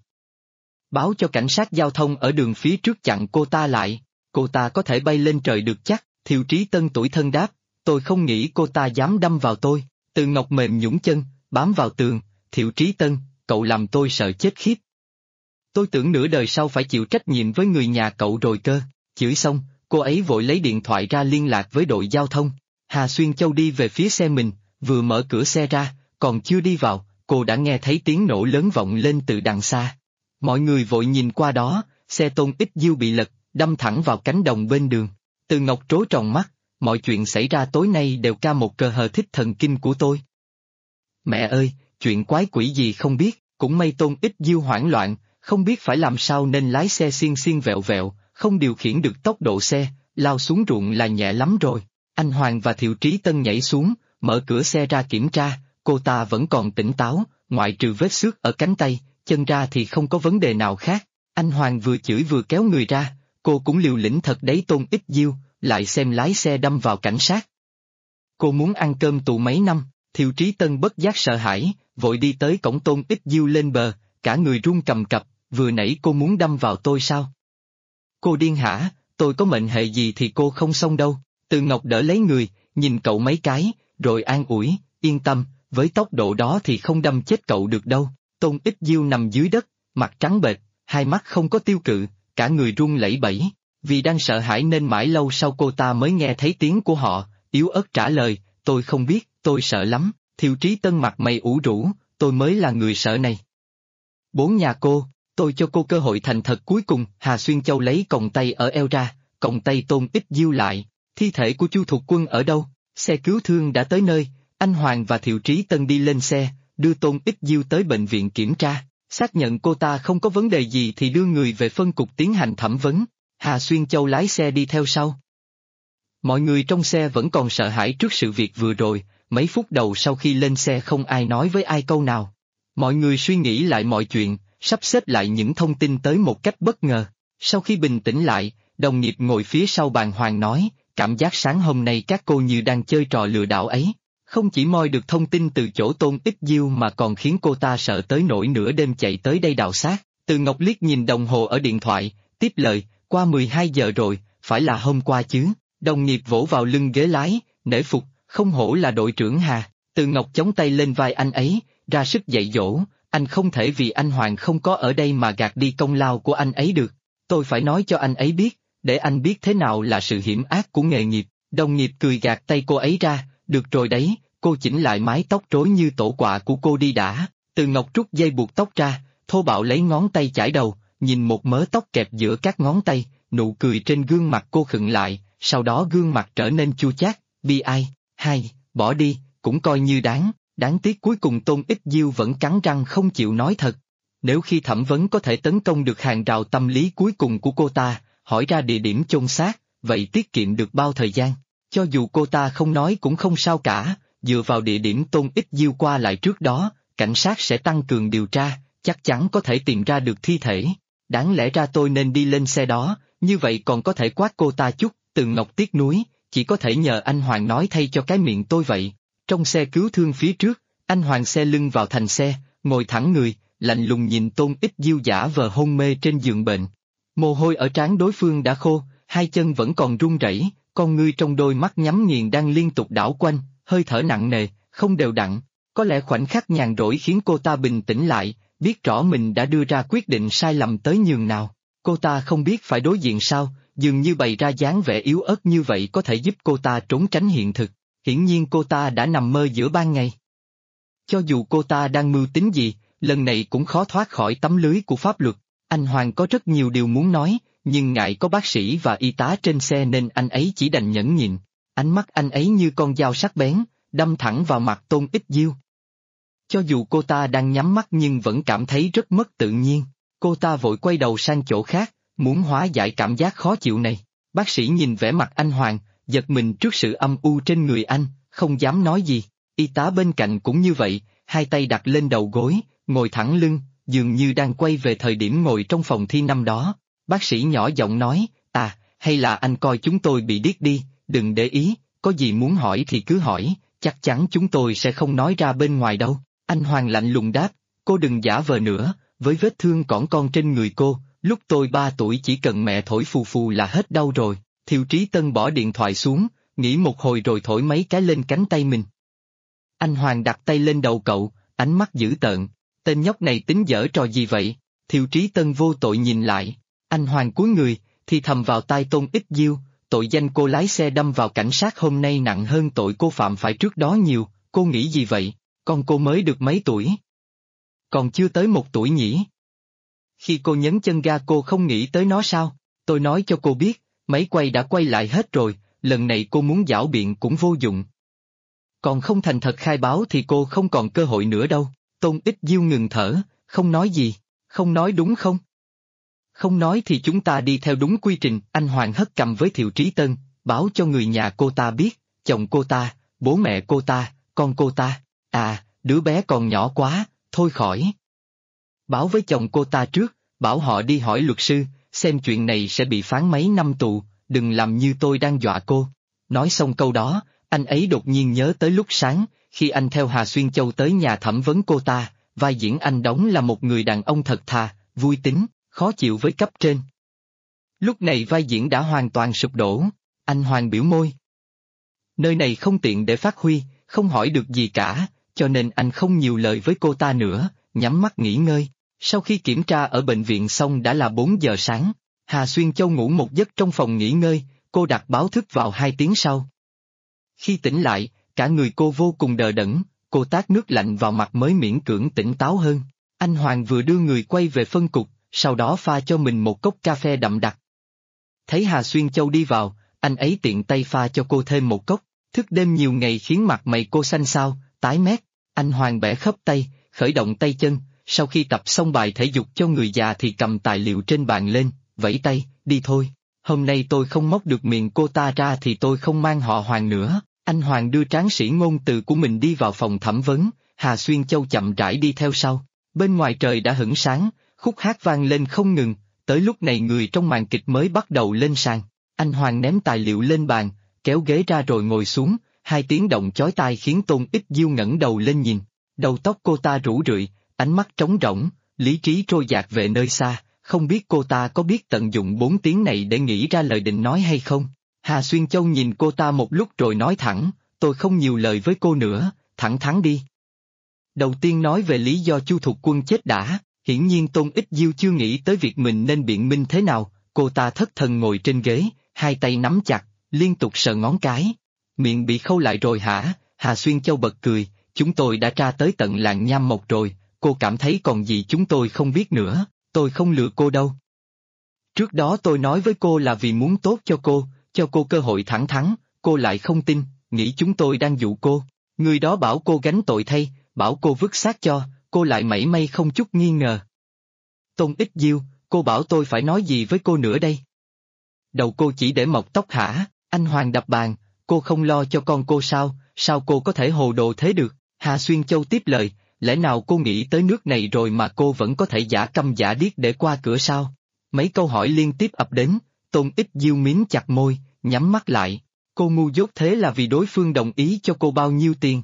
Báo cho cảnh sát giao thông ở đường phía trước chặn cô ta lại, cô ta có thể bay lên trời được chắc. Thiệu Trí Tân tủi thân đáp, tôi không nghĩ cô ta dám đâm vào tôi. Từ Ngọc mềm nhũn chân, bám vào tường, Thiệu Trí Tân, cậu làm tôi sợ chết khiếp. Tôi tưởng nửa đời sau phải chịu trách nhiệm với người nhà cậu rồi cơ. Chửi xong, cô ấy vội lấy điện thoại ra liên lạc với đội giao thông. Hà Xuyên Châu đi về phía xe mình, vừa mở cửa xe ra, còn chưa đi vào, cô đã nghe thấy tiếng nổ lớn vọng lên từ đằng xa. Mọi người vội nhìn qua đó, xe Tôn Ích Diêu bị lật, đâm thẳng vào cánh đồng bên đường. Từ Ngọc trố tròn mắt, mọi chuyện xảy ra tối nay đều ca một cờ hờ thích thần kinh của tôi. Mẹ ơi, chuyện quái quỷ gì không biết, cũng may Tôn Ích Diêu hoảng loạn, không biết phải làm sao nên lái xe xiên xiên vẹo vẹo, không điều khiển được tốc độ xe, lao xuống ruộng là nhẹ lắm rồi. Anh Hoàng và Thiệu Trí Tân nhảy xuống, mở cửa xe ra kiểm tra, cô ta vẫn còn tỉnh táo, ngoại trừ vết xước ở cánh tay, chân ra thì không có vấn đề nào khác. Anh Hoàng vừa chửi vừa kéo người ra, cô cũng liều lĩnh thật đấy Tôn Ích Diêu, lại xem lái xe đâm vào cảnh sát. Cô muốn ăn cơm tù mấy năm, Thiệu Trí Tân bất giác sợ hãi, vội đi tới cổng Tôn Ích Diêu lên bờ, cả người run cầm cập, vừa nãy cô muốn đâm vào tôi sao? Cô điên hả, tôi có mệnh hệ gì thì cô không xong đâu. Từ Ngọc đỡ lấy người, nhìn cậu mấy cái, rồi an ủi, yên tâm, với tốc độ đó thì không đâm chết cậu được đâu. Tôn Ích Diêu nằm dưới đất, mặt trắng bệch, hai mắt không có tiêu cự, cả người run lẩy bẩy. Vì đang sợ hãi nên mãi lâu sau cô ta mới nghe thấy tiếng của họ, yếu ớt trả lời, tôi không biết, tôi sợ lắm. Thiệu Trí Tân mặt mày ủ rũ, tôi mới là người sợ này. Bốn nhà cô, tôi cho cô cơ hội thành thật cuối cùng. Hà Xuyên Châu lấy còng tay ở eo ra, còng tay Tôn Ích Diêu lại. Thi thể của Chu Thục Quân ở đâu? Xe cứu thương đã tới nơi, anh Hoàng và Thiệu Trí Tân đi lên xe, đưa Tôn Ích Diêu tới bệnh viện kiểm tra, xác nhận cô ta không có vấn đề gì thì đưa người về phân cục tiến hành thẩm vấn. Hà Xuyên Châu lái xe đi theo sau. Mọi người trong xe vẫn còn sợ hãi trước sự việc vừa rồi, mấy phút đầu sau khi lên xe không ai nói với ai câu nào. Mọi người suy nghĩ lại mọi chuyện, sắp xếp lại những thông tin tới một cách bất ngờ. Sau khi bình tĩnh lại, đồng nghiệp ngồi phía sau bàn hoàng nói, cảm giác sáng hôm nay các cô như đang chơi trò lừa đảo ấy. Không chỉ moi được thông tin từ chỗ Tôn Ích Diêu mà còn khiến cô ta sợ tới nỗi nửa đêm chạy tới đây đào xác. Từ Ngọc liếc nhìn đồng hồ ở điện thoại, tiếp lời, qua 12 giờ rồi, phải là hôm qua chứ. Đồng nghiệp vỗ vào lưng ghế lái, nể phục, không hổ là đội trưởng Hà. Từ Ngọc chống tay lên vai anh ấy, ra sức dạy dỗ, anh không thể vì anh Hoàng không có ở đây mà gạt đi công lao của anh ấy được. Tôi phải nói cho anh ấy biết, để anh biết thế nào là sự hiểm ác của nghề nghiệp. Đồng nghiệp cười gạt tay cô ấy ra, được rồi đấy, cô chỉnh lại mái tóc rối như tổ quạ của cô đi đã. Từ Ngọc rút dây buộc tóc ra, thô bạo lấy ngón tay chải đầu, nhìn một mớ tóc kẹp giữa các ngón tay, nụ cười trên gương mặt cô khựng lại, sau đó gương mặt trở nên chua chát, bi ai, hay, bỏ đi, cũng coi như đáng tiếc cuối cùng Tôn Ích Diêu vẫn cắn răng không chịu nói thật. Nếu khi thẩm vấn có thể tấn công được hàng rào tâm lý cuối cùng của cô ta, hỏi ra địa điểm chôn xác, vậy tiết kiệm được bao thời gian. Cho dù cô ta không nói cũng không sao cả, dựa vào địa điểm Tôn Ích Diêu qua lại trước đó, cảnh sát sẽ tăng cường điều tra, chắc chắn có thể tìm ra được thi thể. Đáng lẽ ra tôi nên đi lên xe đó, như vậy còn có thể quát cô ta chút. Từ Ngọc tiếc nuối, chỉ có thể nhờ anh Hoàng nói thay cho cái miệng tôi vậy. Trong xe cứu thương phía trước, anh Hoàng xe lưng vào thành xe, ngồi thẳng người, lạnh lùng nhìn Tôn Ích Diêu giả vờ hôn mê trên giường bệnh. Mồ hôi ở trán đối phương đã khô, hai chân vẫn còn run rẩy, con ngươi trong đôi mắt nhắm nghiền đang liên tục đảo quanh, hơi thở nặng nề, không đều đặn. Có lẽ khoảnh khắc nhàn rỗi khiến cô ta bình tĩnh lại, biết rõ mình đã đưa ra quyết định sai lầm tới nhường nào. Cô ta không biết phải đối diện sao, dường như bày ra dáng vẻ yếu ớt như vậy có thể giúp cô ta trốn tránh hiện thực. Hiển nhiên cô ta đã nằm mơ giữa ban ngày. Cho dù cô ta đang mưu tính gì, lần này cũng khó thoát khỏi tấm lưới của pháp luật. Anh Hoàng có rất nhiều điều muốn nói, nhưng ngại có bác sĩ và y tá trên xe nên anh ấy chỉ đành nhẫn nhịn. Ánh mắt anh ấy như con dao sắc bén, đâm thẳng vào mặt Tôn Ích Diêu. Cho dù cô ta đang nhắm mắt nhưng vẫn cảm thấy rất mất tự nhiên. Cô ta vội quay đầu sang chỗ khác, muốn hóa giải cảm giác khó chịu này. Bác sĩ nhìn vẻ mặt anh Hoàng, giật mình trước sự âm u trên người anh, không dám nói gì. Y tá bên cạnh cũng như vậy, hai tay đặt lên đầu gối, ngồi thẳng lưng, dường như đang quay về thời điểm ngồi trong phòng thi năm đó. Bác sĩ nhỏ giọng nói, hay là anh coi chúng tôi bị điếc đi, đừng để ý, có gì muốn hỏi thì cứ hỏi, chắc chắn chúng tôi sẽ không nói ra bên ngoài đâu. Anh Hoàng lạnh lùng đáp, cô đừng giả vờ nữa, với vết thương cỏn con trên người cô, lúc tôi 3 tuổi chỉ cần mẹ thổi phù phù là hết đau rồi. Thiệu Trí Tân bỏ điện thoại xuống, nghĩ một hồi rồi thổi mấy cái lên cánh tay mình. Anh Hoàng đặt tay lên đầu cậu, ánh mắt dữ tợn, tên nhóc này tính giở trò gì vậy? Thiệu Trí Tân vô tội nhìn lại, anh Hoàng cúi người, thì thầm vào tai Tôn Ích Diêu, tội danh cô lái xe đâm vào cảnh sát hôm nay nặng hơn tội cô phạm phải trước đó nhiều, cô nghĩ gì vậy, con cô mới được mấy tuổi? Còn chưa tới 1 tuổi nhỉ? Khi cô nhấn chân ga cô không nghĩ tới nó sao? Tôi nói cho cô biết, máy quay đã quay lại hết rồi, lần này cô muốn giảo biện cũng vô dụng. Còn không thành thật khai báo thì cô không còn cơ hội nữa đâu. Tôn Ích Diêu ngừng thở, không nói gì, không nói đúng không? Không nói thì chúng ta đi theo đúng quy trình. Anh Hoàng hất cằm với Thiệu Trí Tân, báo cho người nhà cô ta biết, chồng cô ta, bố mẹ cô ta, con cô ta. À, đứa bé còn nhỏ quá, thôi khỏi. Báo với chồng cô ta trước, bảo họ đi hỏi luật sư, xem chuyện này sẽ bị phán mấy năm tù, đừng làm như tôi đang dọa cô. Nói xong câu đó, anh ấy đột nhiên nhớ tới lúc sáng, khi anh theo Hà Xuyên Châu tới nhà thẩm vấn cô ta, vai diễn anh đóng là một người đàn ông thật thà, vui tính, khó chịu với cấp trên. Lúc này vai diễn đã hoàn toàn sụp đổ, anh Hoàng biểu môi. Nơi này không tiện để phát huy, không hỏi được gì cả, cho nên anh không nhiều lời với cô ta nữa, nhắm mắt nghỉ ngơi. Sau khi kiểm tra ở bệnh viện xong đã là 4 giờ sáng, Hà Xuyên Châu ngủ một giấc trong phòng nghỉ ngơi, cô đặt báo thức vào 2 tiếng sau. Khi tỉnh lại, cả người cô vô cùng đờ đẫn, cô tát nước lạnh vào mặt mới miễn cưỡng tỉnh táo hơn. Anh Hoàng vừa đưa người quay về phân cục, sau đó pha cho mình một cốc cà phê đậm đặc. Thấy Hà Xuyên Châu đi vào, anh ấy tiện tay pha cho cô thêm một cốc, thức đêm nhiều ngày khiến mặt mày cô xanh xao, tái mét. Anh Hoàng bẻ khớp tay, khởi động tay chân, sau khi tập xong bài thể dục cho người già thì cầm tài liệu trên bàn lên, vẫy tay, đi thôi. Hôm nay tôi không móc được miệng cô ta ra thì tôi không mang họ Hoàng nữa. Anh Hoàng đưa tráng sĩ ngôn từ của mình đi vào phòng thẩm vấn, Hà Xuyên Châu chậm rãi đi theo sau. Bên ngoài trời đã hửng sáng, khúc hát vang lên không ngừng, tới lúc này người trong màn kịch mới bắt đầu lên sàn. Anh Hoàng ném tài liệu lên bàn, kéo ghế ra rồi ngồi xuống, 2 tiếng động chói tai khiến Tôn Ích Diêu ngẩng đầu lên nhìn. Đầu tóc cô ta rũ rượi, ánh mắt trống rỗng, lý trí trôi dạt về nơi xa, không biết cô ta có biết tận dụng 4 tiếng này để nghĩ ra lời định nói hay không. Hà Xuyên Châu nhìn cô ta một lúc rồi nói thẳng, tôi không nhiều lời với cô nữa, thẳng thắn đi. Đầu tiên nói về lý do Chu Thục Quân chết đã, hiển nhiên Tôn Ích Diêu chưa nghĩ tới việc mình nên biện minh thế nào, cô ta thất thần ngồi trên ghế, 2 tay nắm chặt, liên tục sờ ngón cái. Miệng bị khâu lại rồi hả? Hà Xuyên Châu bật cười, chúng tôi đã tra tới tận làng Nham Mộc rồi, cô cảm thấy còn gì chúng tôi không biết nữa, tôi không lừa cô đâu. Trước đó tôi nói với cô là vì muốn tốt cho cô cơ hội thẳng thắn, cô lại không tin, nghĩ chúng tôi đang dụ cô. Người đó bảo cô gánh tội thay, bảo cô vứt xác cho, cô lại mảy may không chút nghi ngờ. Tôn Ích Diêu, cô bảo tôi phải nói gì với cô nữa đây? Đầu cô chỉ để mọc tóc hả? Anh Hoàng đập bàn, cô không lo cho con cô sao cô có thể hồ đồ thế được? Hà Xuyên Châu tiếp lời, lẽ nào cô nghĩ tới nước này rồi mà cô vẫn có thể giả câm giả điếc để qua cửa sao? Mấy câu hỏi liên tiếp ập đến, Tôn Ích Diêu mím chặt môi, nhắm mắt lại. Cô ngu dốt thế là vì đối phương đồng ý cho cô bao nhiêu tiền?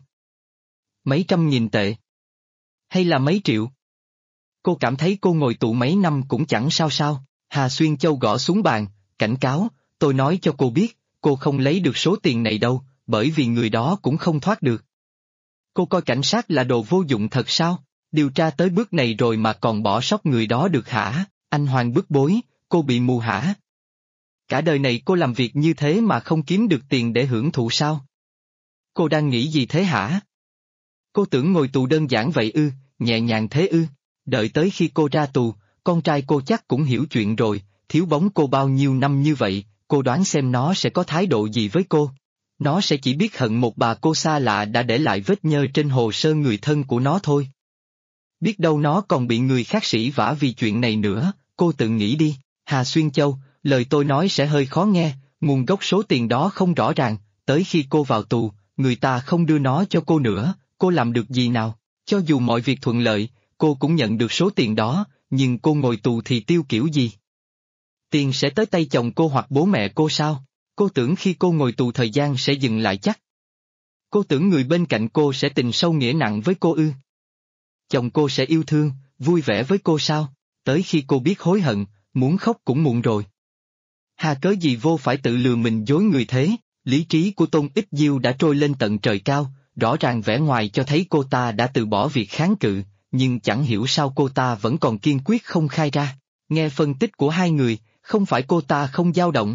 Mấy trăm nghìn tệ? Hay là mấy triệu? Cô cảm thấy cô ngồi tù mấy năm cũng chẳng sao. Hà Xuyên Châu gõ xuống bàn, cảnh cáo, tôi nói cho cô biết, cô không lấy được số tiền này đâu, bởi vì người đó cũng không thoát được. Cô coi cảnh sát là đồ vô dụng thật sao? Điều tra tới bước này rồi mà còn bỏ sót người đó được hả? Anh Hoàng bức bối, cô bị mù hả? Cả đời này cô làm việc như thế mà không kiếm được tiền để hưởng thụ sao? Cô đang nghĩ gì thế hả? Cô tưởng ngồi tù đơn giản vậy ư, nhẹ nhàng thế ư? Đợi tới khi cô ra tù, con trai cô chắc cũng hiểu chuyện rồi, thiếu bóng cô bao nhiêu năm như vậy, cô đoán xem nó sẽ có thái độ gì với cô. Nó sẽ chỉ biết hận một bà cô xa lạ đã để lại vết nhơ trên hồ sơ người thân của nó thôi. Biết đâu nó còn bị người khác sỉ vả vì chuyện này nữa, cô tự nghĩ đi. Hà Xuyên Châu, lời tôi nói sẽ hơi khó nghe, nguồn gốc số tiền đó không rõ ràng, tới khi cô vào tù, người ta không đưa nó cho cô nữa, cô làm được gì nào? Cho dù mọi việc thuận lợi, cô cũng nhận được số tiền đó, nhưng cô ngồi tù thì tiêu kiểu gì? Tiền sẽ tới tay chồng cô hoặc bố mẹ cô sao? Cô tưởng khi cô ngồi tù thời gian sẽ dừng lại chắc? Cô tưởng người bên cạnh cô sẽ tình sâu nghĩa nặng với cô ư? Chồng cô sẽ yêu thương, vui vẻ với cô sao? Tới khi cô biết hối hận, muốn khóc cũng muộn rồi. Hà cớ gì vô phải tự lừa mình dối người thế? Lý trí của Tôn Ích Diêu đã trôi lên tận trời cao, rõ ràng vẻ ngoài cho thấy cô ta đã từ bỏ việc kháng cự, nhưng chẳng hiểu sao cô ta vẫn còn kiên quyết không khai ra. Nghe phân tích của hai người, Không phải cô ta không dao động.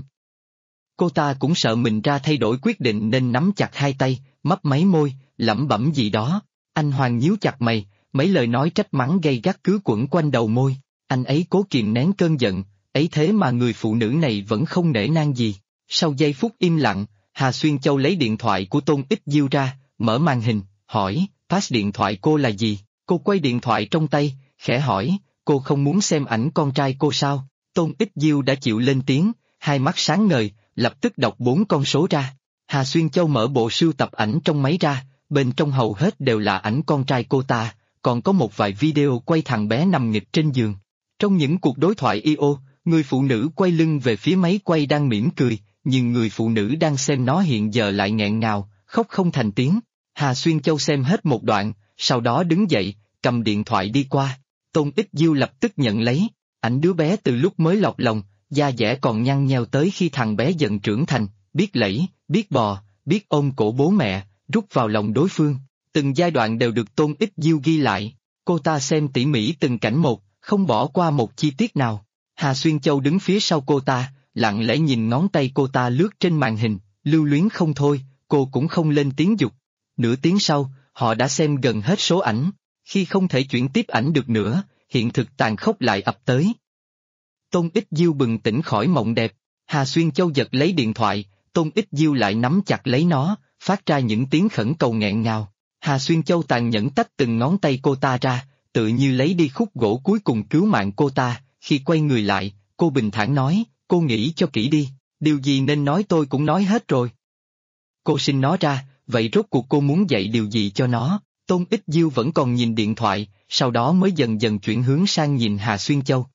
Cô ta cũng sợ mình ra thay đổi quyết định nên nắm chặt hai tay, mấp máy môi, lẩm bẩm gì đó. Anh Hoàng nhíu chặt mày, mấy lời nói trách mắng gay gắt cứ quẩn quanh đầu môi. Anh ấy cố kìm nén cơn giận, ấy thế mà người phụ nữ này vẫn không nể nang gì. Sau giây phút im lặng, Hà Xuyên Châu lấy điện thoại của Tôn Ích Diêu ra, mở màn hình, hỏi, pass điện thoại cô là gì? Cô quay điện thoại trong tay, khẽ hỏi, cô không muốn xem ảnh con trai cô sao? Tôn Ích Diêu đã chịu lên tiếng, hai mắt sáng ngời, lập tức đọc 4 con số ra. Hà Xuyên Châu mở bộ sưu tập ảnh trong máy ra, bên trong hầu hết đều là ảnh con trai cô ta, còn có một vài video quay thằng bé nằm nghịch trên giường. Trong những cuộc đối thoại IO, người phụ nữ quay lưng về phía máy quay đang mỉm cười, nhưng người phụ nữ đang xem nó hiện giờ lại nghẹn ngào, khóc không thành tiếng. Hà Xuyên Châu xem hết một đoạn, sau đó đứng dậy, cầm điện thoại đi qua. Tôn Ích Diêu lập tức nhận lấy, ảnh đứa bé từ lúc mới lọt lòng, da dẻ còn nhăn nheo tới khi thằng bé dần trưởng thành, biết lẫy, biết bò, biết ôm cổ bố mẹ, rút vào lòng đối phương. Từng giai đoạn đều được Tôn Ích Diêu ghi lại, cô ta xem tỉ mỉ từng cảnh một, không bỏ qua một chi tiết nào. Hà Xuyên Châu đứng phía sau cô ta, lặng lẽ nhìn ngón tay cô ta lướt trên màn hình, lưu luyến không thôi, cô cũng không lên tiếng giục. Nửa tiếng sau, họ đã xem gần hết số ảnh, khi không thể chuyển tiếp ảnh được nữa, hiện thực tàn khốc lại ập tới. Tôn Ích Diêu bừng tỉnh khỏi mộng đẹp, Hà Xuyên Châu giật lấy điện thoại, Tôn Ích Diêu lại nắm chặt lấy nó, phát ra những tiếng khẩn cầu nghẹn ngào. Hà Xuyên Châu tàn nhẫn tách từng ngón tay cô ta ra, tự như lấy đi khúc gỗ cuối cùng cứu mạng cô ta. Khi quay người lại, cô bình thản nói, cô nghĩ cho kỹ đi, điều gì nên nói tôi cũng nói hết rồi. Cô sinh nó ra, vậy rốt cuộc cô muốn dạy điều gì cho nó? Tôn Ích Diêu vẫn còn nhìn điện thoại, sau đó mới dần dần chuyển hướng sang nhìn Hà Xuyên Châu.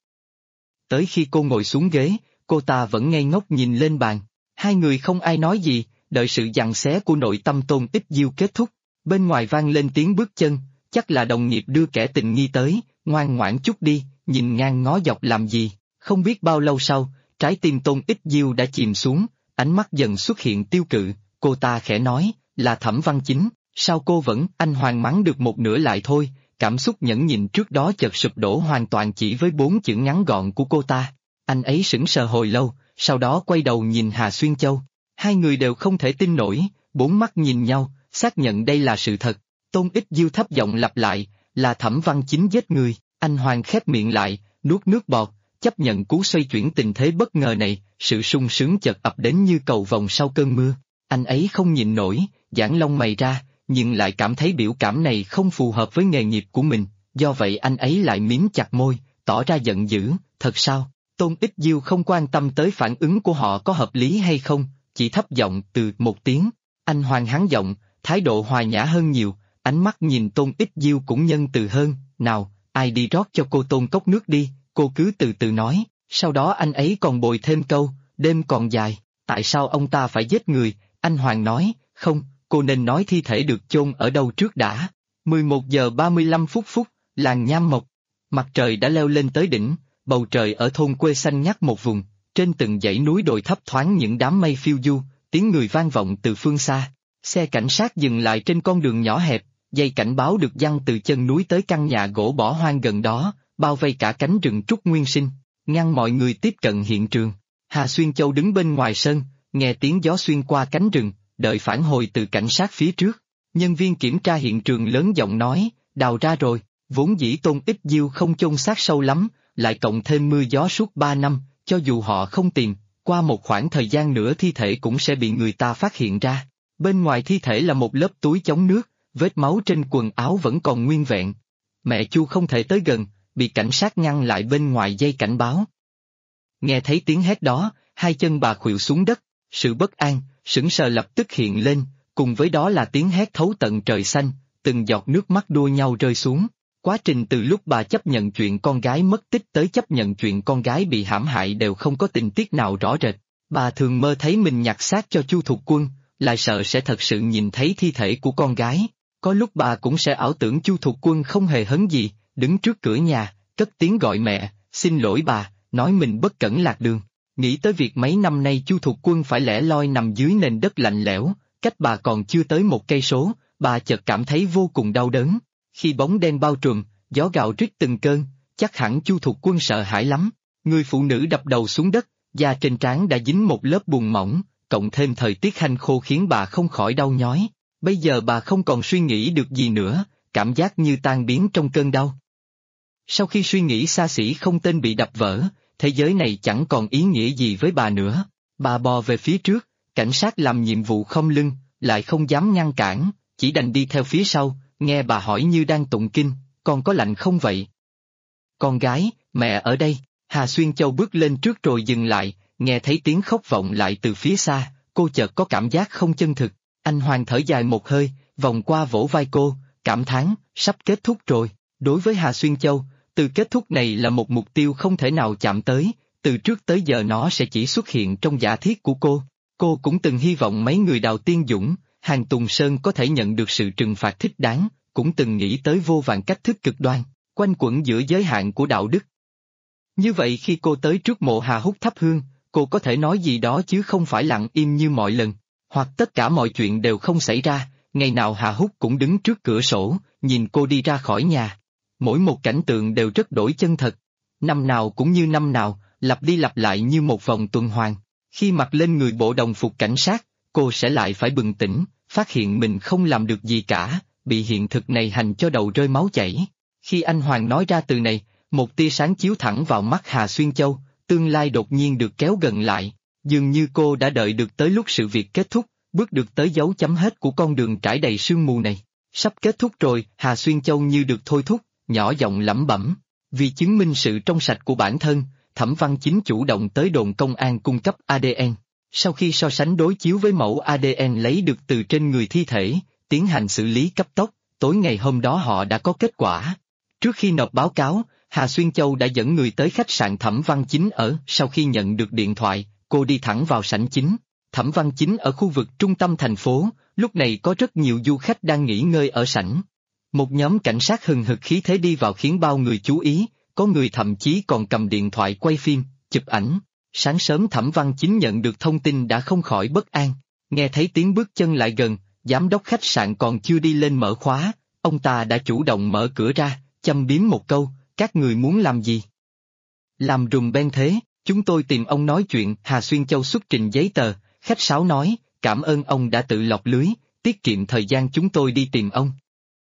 Tới khi cô ngồi xuống ghế, cô ta vẫn ngây ngốc nhìn lên bàn. Hai người không ai nói gì, đợi sự giằng xé của nội tâm Tôn Ích Diêu kết thúc. Bên ngoài vang lên tiếng bước chân, chắc là đồng nghiệp đưa kẻ tình nghi tới, ngoan ngoãn chút đi, nhìn ngang ngó dọc làm gì. Không biết bao lâu sau, trái tim Tôn Ích Diêu đã chìm xuống, ánh mắt dần xuất hiện tiêu cự, cô ta khẽ nói, là Thẩm Văn Chính, sao cô vẫn, anh Hoàng mắng được một nửa lại thôi, cảm xúc nhẫn nhịn trước đó chợt sụp đổ hoàn toàn chỉ với 4 chữ ngắn gọn của cô ta. Anh ấy sững sờ hồi lâu, sau đó quay đầu nhìn Hà Xuyên Châu. Hai người đều không thể tin nổi, bốn mắt nhìn nhau, xác nhận đây là sự thật. Tôn Ích Diêu thấp giọng lặp lại, là Thẩm Văn Chính giết người. Anh Hoàng khép miệng lại, nuốt nước bọt, chấp nhận cú xoay chuyển tình thế bất ngờ này, sự sung sướng chợt ập đến như cầu vồng sau cơn mưa. Anh ấy không nhịn nổi, giãn lông mày ra, nhưng lại cảm thấy biểu cảm này không phù hợp với nghề nghiệp của mình, do vậy anh ấy lại mím chặt môi, tỏ ra giận dữ, thật sao? Tôn Ích Diêu không quan tâm tới phản ứng của họ có hợp lý hay không, chỉ thấp giọng từ một tiếng. Anh Hoàng hắn giọng, thái độ hòa nhã hơn nhiều, ánh mắt nhìn Tôn Ích Diêu cũng nhân từ hơn, nào, ai đi rót cho cô Tôn cốc nước đi, cô cứ từ từ nói. Sau đó anh ấy còn bồi thêm câu, đêm còn dài, tại sao ông ta phải giết người? Anh Hoàng nói, không, cô nên nói thi thể được chôn ở đâu trước đã. 11 giờ 35 phút, làng Nham Mộc. Mặt trời đã leo lên tới đỉnh, bầu trời ở thôn quê xanh ngắt một vùng, trên từng dãy núi đồi thấp thoáng những đám mây phiêu du, tiếng người vang vọng từ phương xa. Xe cảnh sát dừng lại trên con đường nhỏ hẹp, dây cảnh báo được giăng từ chân núi tới căn nhà gỗ bỏ hoang gần đó, bao vây cả cánh rừng trúc nguyên sinh, ngăn mọi người tiếp cận hiện trường. Hà Xuyên Châu đứng bên ngoài sân, nghe tiếng gió xuyên qua cánh rừng, đợi phản hồi từ cảnh sát phía trước. Nhân viên kiểm tra hiện trường lớn giọng nói, đào ra rồi, vốn dĩ Tôn Ích Diêu không chôn xác sâu lắm, lại cộng thêm mưa gió suốt 3 năm, cho dù họ không tìm, qua một khoảng thời gian nữa thi thể cũng sẽ bị người ta phát hiện ra. Bên ngoài thi thể là một lớp túi chống nước, vết máu trên quần áo vẫn còn nguyên vẹn. Mẹ Chu không thể tới gần, bị cảnh sát ngăn lại bên ngoài dây cảnh báo. Nghe thấy tiếng hét đó, hai chân bà khuỵu xuống đất, sự bất an, sững sờ lập tức hiện lên, cùng với đó là tiếng hét thấu tận trời xanh, từng giọt nước mắt đua nhau rơi xuống. Quá trình từ lúc bà chấp nhận chuyện con gái mất tích tới chấp nhận chuyện con gái bị hãm hại đều không có tình tiết nào rõ rệt. Bà thường mơ thấy mình nhặt xác cho Chu Thục Quân, lại sợ sẽ thật sự nhìn thấy thi thể của con gái. Có lúc bà cũng sẽ ảo tưởng Chu Thục Quân không hề hấn gì, đứng trước cửa nhà, cất tiếng gọi mẹ, xin lỗi bà, nói mình bất cẩn lạc đường. Nghĩ tới việc mấy năm nay Chu Thục Quân phải lẻ loi nằm dưới nền đất lạnh lẽo, cách bà còn chưa tới 1 cây số, bà chợt cảm thấy vô cùng đau đớn. Khi bóng đen bao trùm, gió gào rít từng cơn, chắc hẳn Chu Thục Quân sợ hãi lắm. Người phụ nữ đập đầu xuống đất, da trên trán đã dính một lớp bùn mỏng, cộng thêm thời tiết hanh khô khiến bà không khỏi đau nhói. Bây giờ bà không còn suy nghĩ được gì nữa, cảm giác như tan biến trong cơn đau. Sau khi suy nghĩ xa xỉ không tên bị đập vỡ, thế giới này chẳng còn ý nghĩa gì với bà nữa. Bà bò về phía trước, cảnh sát làm nhiệm vụ không lưng, lại không dám ngăn cản, chỉ đành đi theo phía sau, nghe bà hỏi như đang tụng kinh, con có lạnh không vậy? Con gái, mẹ ở đây. Hà Xuyên Châu bước lên trước rồi dừng lại, nghe thấy tiếng khóc vọng lại từ phía xa, cô chợt có cảm giác không chân thực. Anh Hoàng thở dài một hơi, vòng qua vỗ vai cô, cảm thán, sắp kết thúc rồi. Đối với Hà Xuyên Châu, từ kết thúc này là một mục tiêu không thể nào chạm tới, từ trước tới giờ nó sẽ chỉ xuất hiện trong giả thiết của cô. Cô cũng từng hy vọng mấy người Đào Tiên Dũng, Hàn Tùng Sơn có thể nhận được sự trừng phạt thích đáng, cũng từng nghĩ tới vô vàn cách thức cực đoan, quanh quẩn giữa giới hạn của đạo đức. Như vậy khi cô tới trước mộ Hà Húc thắp hương, cô có thể nói gì đó chứ không phải lặng im như mọi lần, hoặc tất cả mọi chuyện đều không xảy ra, ngày nào Hà Húc cũng đứng trước cửa sổ, nhìn cô đi ra khỏi nhà. Mỗi một cảnh tượng đều rất đổi chân thật, năm nào cũng như năm nào, lặp đi lặp lại như một vòng tuần hoàn. Khi mặc lên người bộ đồng phục cảnh sát, cô sẽ lại phải bừng tỉnh, phát hiện mình không làm được gì cả, bị hiện thực này hành cho đầu rơi máu chảy. Khi anh Hoàng nói ra từ này, một tia sáng chiếu thẳng vào mắt Hà Xuyên Châu, tương lai đột nhiên được kéo gần lại, dường như cô đã đợi được tới lúc sự việc kết thúc, bước được tới dấu chấm hết của con đường trải đầy sương mù này. Sắp kết thúc rồi, Hà Xuyên Châu như được thôi thúc, nhỏ giọng lẩm bẩm. Vì chứng minh sự trong sạch của bản thân, Thẩm Văn Chính chủ động tới đồn công an cung cấp ADN. Sau khi so sánh đối chiếu với mẫu ADN lấy được từ trên người thi thể, tiến hành xử lý cấp tốc, tối ngày hôm đó họ đã có kết quả. Trước khi nộp báo cáo, Hà Xuyên Châu đã dẫn người tới khách sạn Thẩm Văn Chính ở. Sau khi nhận được điện thoại, cô đi thẳng vào sảnh chính. Thẩm Văn Chính ở khu vực trung tâm thành phố, lúc này có rất nhiều du khách đang nghỉ ngơi ở sảnh. Một nhóm cảnh sát hừng hực khí thế đi vào khiến bao người chú ý, có người thậm chí còn cầm điện thoại quay phim, chụp ảnh. Sáng sớm Thẩm Văn Chính nhận được thông tin đã không khỏi bất an, nghe thấy tiếng bước chân lại gần, giám đốc khách sạn còn chưa đi lên mở khóa, ông ta đã chủ động mở cửa ra, châm biếm một câu, các người muốn làm gì? Làm rùm beng thế, chúng tôi tìm ông nói chuyện. Hà Xuyên Châu xuất trình giấy tờ, khách sáo nói, cảm ơn ông đã tự lọc lưới, tiết kiệm thời gian chúng tôi đi tìm ông.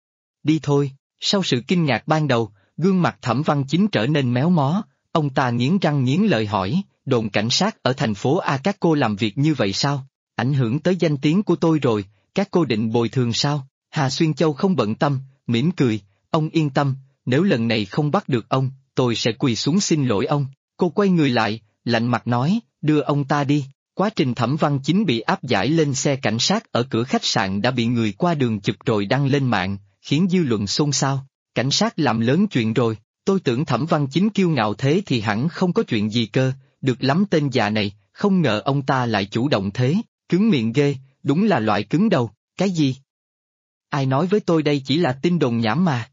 Đi thôi. Sau sự kinh ngạc ban đầu, gương mặt Thẩm Văn Chính trở nên méo mó, ông ta nghiến răng nghiến lợi hỏi, đồn cảnh sát ở thành phố A các cô làm việc như vậy sao? Ảnh hưởng tới danh tiếng của tôi rồi, các cô định bồi thường sao? Hà Xuyên Châu không bận tâm, mỉm cười, ông yên tâm, nếu lần này không bắt được ông, tôi sẽ quỳ xuống xin lỗi ông. Cô quay người lại, lạnh mặt nói, đưa ông ta đi. Quá trình Thẩm Văn Chính bị áp giải lên xe cảnh sát ở cửa khách sạn đã bị người qua đường chụp rồi đăng lên mạng, khiến dư luận xôn xao. Cảnh sát làm lớn chuyện rồi, tôi tưởng Thẩm Văn Chính kiêu ngạo thế thì hẳn không có chuyện gì cơ, được lắm tên già này, không ngờ ông ta lại chủ động thế, cứng miệng ghê, đúng là loại cứng đầu. Cái gì? Ai nói với tôi đây chỉ là tin đồn nhảm mà.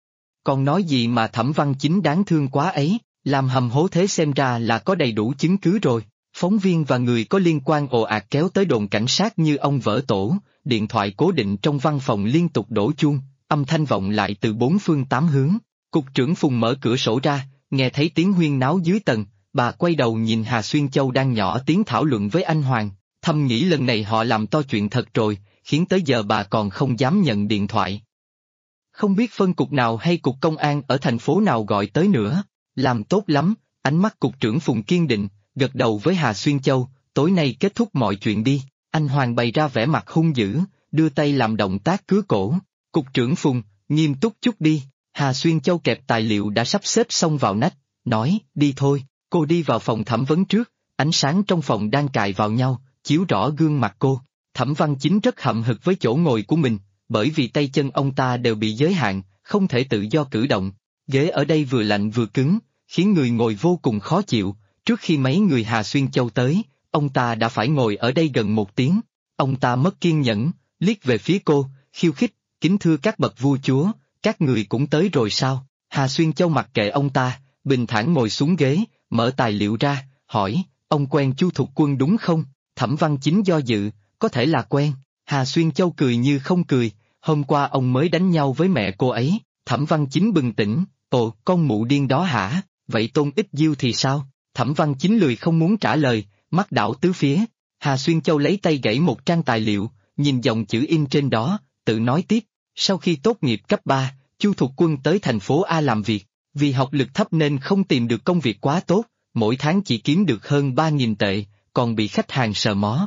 Còn nói gì mà Thẩm Văn Chính đáng thương quá ấy, làm hầm hố thế xem ra là có đầy đủ chứng cứ rồi. Phóng viên và người có liên quan ồ ạt kéo tới đồn cảnh sát như ông vỡ tổ, điện thoại cố định trong văn phòng liên tục đổ chuông, âm thanh vọng lại từ bốn phương tám hướng. Cục trưởng Phùng mở cửa sổ ra, nghe thấy tiếng huyên náo dưới tầng, bà quay đầu nhìn Hà Xuyên Châu đang nhỏ tiếng thảo luận với anh Hoàng, thầm nghĩ lần này họ làm to chuyện thật rồi, khiến tới giờ bà còn không dám nhận điện thoại. Không biết phân cục nào hay cục công an ở thành phố nào gọi tới nữa, làm tốt lắm, ánh mắt cục trưởng Phùng kiên định, gật đầu với Hà Xuyên Châu, tối nay kết thúc mọi chuyện đi. Anh Hoàng bày ra vẻ mặt hung dữ, đưa tay làm động tác cứa cổ. Cục trưởng Phùng, nghiêm túc chút đi. Hà Xuyên Châu kẹp tài liệu đã sắp xếp xong vào nách, nói, đi thôi. Cô đi vào phòng thẩm vấn trước, ánh sáng trong phòng đang cài vào nhau, chiếu rõ gương mặt cô. Thẩm Văn Chính rất hậm hực với chỗ ngồi của mình, bởi vì tay chân ông ta đều bị giới hạn, không thể tự do cử động. Ghế ở đây vừa lạnh vừa cứng, khiến người ngồi vô cùng khó chịu. Trước khi mấy người Hà Xuyên Châu tới, ông ta đã phải ngồi ở đây gần 1 tiếng. Ông ta mất kiên nhẫn, liếc về phía cô, khiêu khích, kính thưa các bậc vua chúa, các người cũng tới rồi sao? Hà Xuyên Châu mặc kệ ông ta, bình thản ngồi xuống ghế, mở tài liệu ra, hỏi, ông quen Chu Thục Quân đúng không? Thẩm Văn Chính do dự, có thể là quen. Hà Xuyên Châu cười như không cười, hôm qua ông mới đánh nhau với mẹ cô ấy. Thẩm Văn Chính bừng tỉnh, ồ, con mụ điên đó hả? vậy Tôn Ích Diêu thì sao? Thẩm Văn Chính lười không muốn trả lời, mắt đảo tứ phía. Hà Xuyên Châu lấy tay gãy một trang tài liệu, nhìn dòng chữ in trên đó, tự nói tiếp. Sau khi tốt nghiệp cấp 3, Chu Thục Quân tới thành phố A làm việc. Vì học lực thấp nên không tìm được công việc quá tốt, mỗi tháng chỉ kiếm được hơn 3.000 tệ, còn bị khách hàng sờ mó.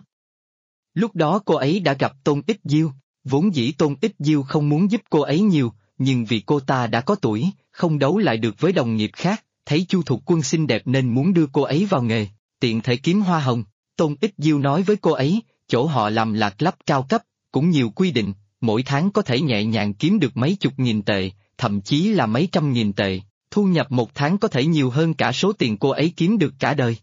Lúc đó cô ấy đã gặp Tôn Ích Diêu, vốn dĩ Tôn Ích Diêu không muốn giúp cô ấy nhiều, nhưng vì cô ta đã có tuổi, không đấu lại được với đồng nghiệp khác, thấy Chu Thục Quân xinh đẹp nên muốn đưa cô ấy vào nghề, tiện thể kiếm hoa hồng. Tôn Ích Diêu nói với cô ấy, chỗ họ làm là club cao cấp, cũng nhiều quy định, mỗi tháng có thể nhẹ nhàng kiếm được mấy chục nghìn tệ, thậm chí là mấy trăm nghìn tệ, thu nhập một tháng có thể nhiều hơn cả số tiền cô ấy kiếm được cả đời.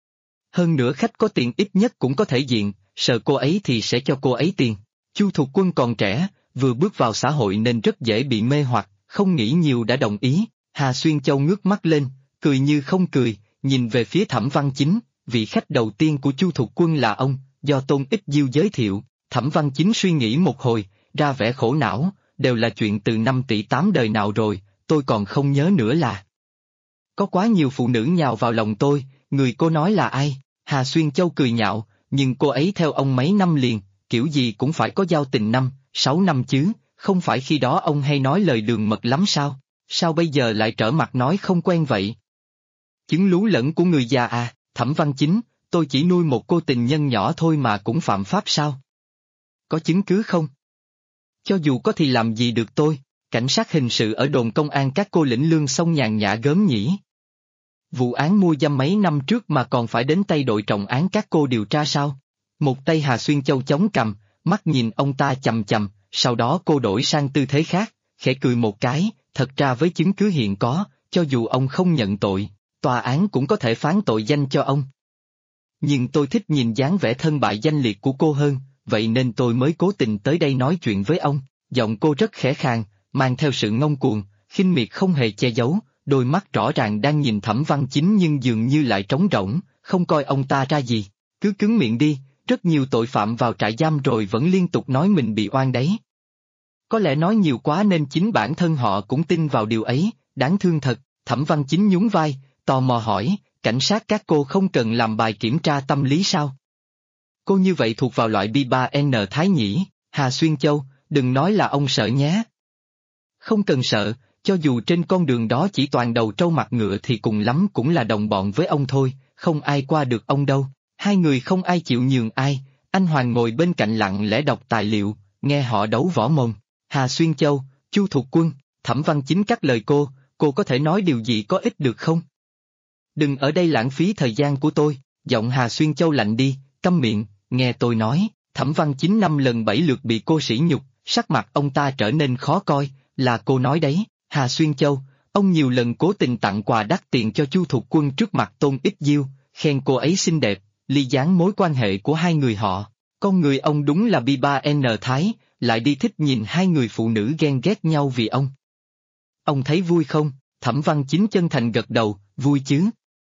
Hơn nữa khách có tiền ít nhất cũng có thể diện, sợ cô ấy thì sẽ cho cô ấy tiền. Chu Thục Quân còn trẻ, vừa bước vào xã hội nên rất dễ bị mê hoặc, không nghĩ nhiều đã đồng ý. Hà Xuyên Châu ngước mắt lên, cười như không cười, nhìn về phía Thẩm Văn Chính, vị khách đầu tiên của Chu Thục Quân là ông, do Tôn Ích Diêu giới thiệu. Thẩm Văn Chính suy nghĩ một hồi, ra vẻ khổ não, đều là chuyện từ 5 tỷ 8 đời nào rồi, tôi còn không nhớ nữa là. Có quá nhiều phụ nữ nhào vào lòng tôi, người cô nói là ai? Hà Xuyên Châu cười nhạo, nhưng cô ấy theo ông mấy năm liền, kiểu gì cũng phải có giao tình 5, 6 năm chứ, không phải khi đó ông hay nói lời đường mật lắm sao? Sao bây giờ lại trở mặt nói không quen vậy? Chứng lú lẫn của người già à, Thẩm Văn Chính, tôi chỉ nuôi một cô tình nhân nhỏ thôi mà cũng phạm pháp sao? Có chứng cứ không? Cho dù có thì làm gì được tôi, cảnh sát hình sự ở đồn công an các cô lĩnh lương xong nhàn nhã gớm nhỉ? Vụ án mua dâm mấy năm trước mà còn phải đến tay đội trọng án các cô điều tra sao? Một tay Hà Xuyên Châu chống cằm, mắt nhìn ông ta chằm chằm, sau đó cô đổi sang tư thế khác, khẽ cười một cái, thật ra với chứng cứ hiện có, cho dù ông không nhận tội, tòa án cũng có thể phán tội danh cho ông. Nhưng tôi thích nhìn dáng vẻ thân bại danh liệt của cô hơn, vậy nên tôi mới cố tình tới đây nói chuyện với ông. Giọng cô rất khẽ khàng, mang theo sự ngông cuồng, khinh miệt không hề che giấu, đôi mắt rõ ràng đang nhìn Thẩm Văn Chính nhưng dường như lại trống rỗng, không coi ông ta ra gì. Cứ cứng miệng đi, rất nhiều tội phạm vào trại giam rồi vẫn liên tục nói mình bị oan đấy. Có lẽ nói nhiều quá nên chính bản thân họ cũng tin vào điều ấy, đáng thương thật. Thẩm Văn Chính nhún vai, tò mò hỏi, cảnh sát các cô không cần làm bài kiểm tra tâm lý sao? Cô như vậy thuộc vào loại B3N Thái nhỉ? Hà Xuyên Châu, đừng nói là ông sợ nhé. Không cần sợ, cho dù trên con đường đó chỉ toàn đầu trâu mặt ngựa thì cùng lắm cũng là đồng bọn với ông thôi, không ai qua được ông đâu. Hai người không ai chịu nhường ai, anh Hoàng ngồi bên cạnh lặng lẽ đọc tài liệu, nghe họ đấu võ mồm. Hà Xuyên Châu, Chu Thục Quân, Thẩm Văn Chính cắt lời cô có thể nói điều gì có ích được không? Đừng ở đây lãng phí thời gian của tôi, giọng Hà Xuyên Châu lạnh đi, câm miệng, nghe tôi nói. Thẩm Văn Chính 5 lần 7 lượt bị cô sỉ nhục, sắc mặt ông ta trở nên khó coi, là cô nói đấy. Hà Xuyên Châu, ông nhiều lần cố tình tặng quà đắt tiền cho Chu Thục Quân trước mặt Tôn Ích Diêu, khen cô ấy xinh đẹp, ly gián mối quan hệ của hai người họ. Con người ông đúng là B3N Thái, lại đi thích nhìn hai người phụ nữ ghen ghét nhau vì ông. Ông thấy vui không? Thẩm Văn Chính chân thành gật đầu, vui chứ.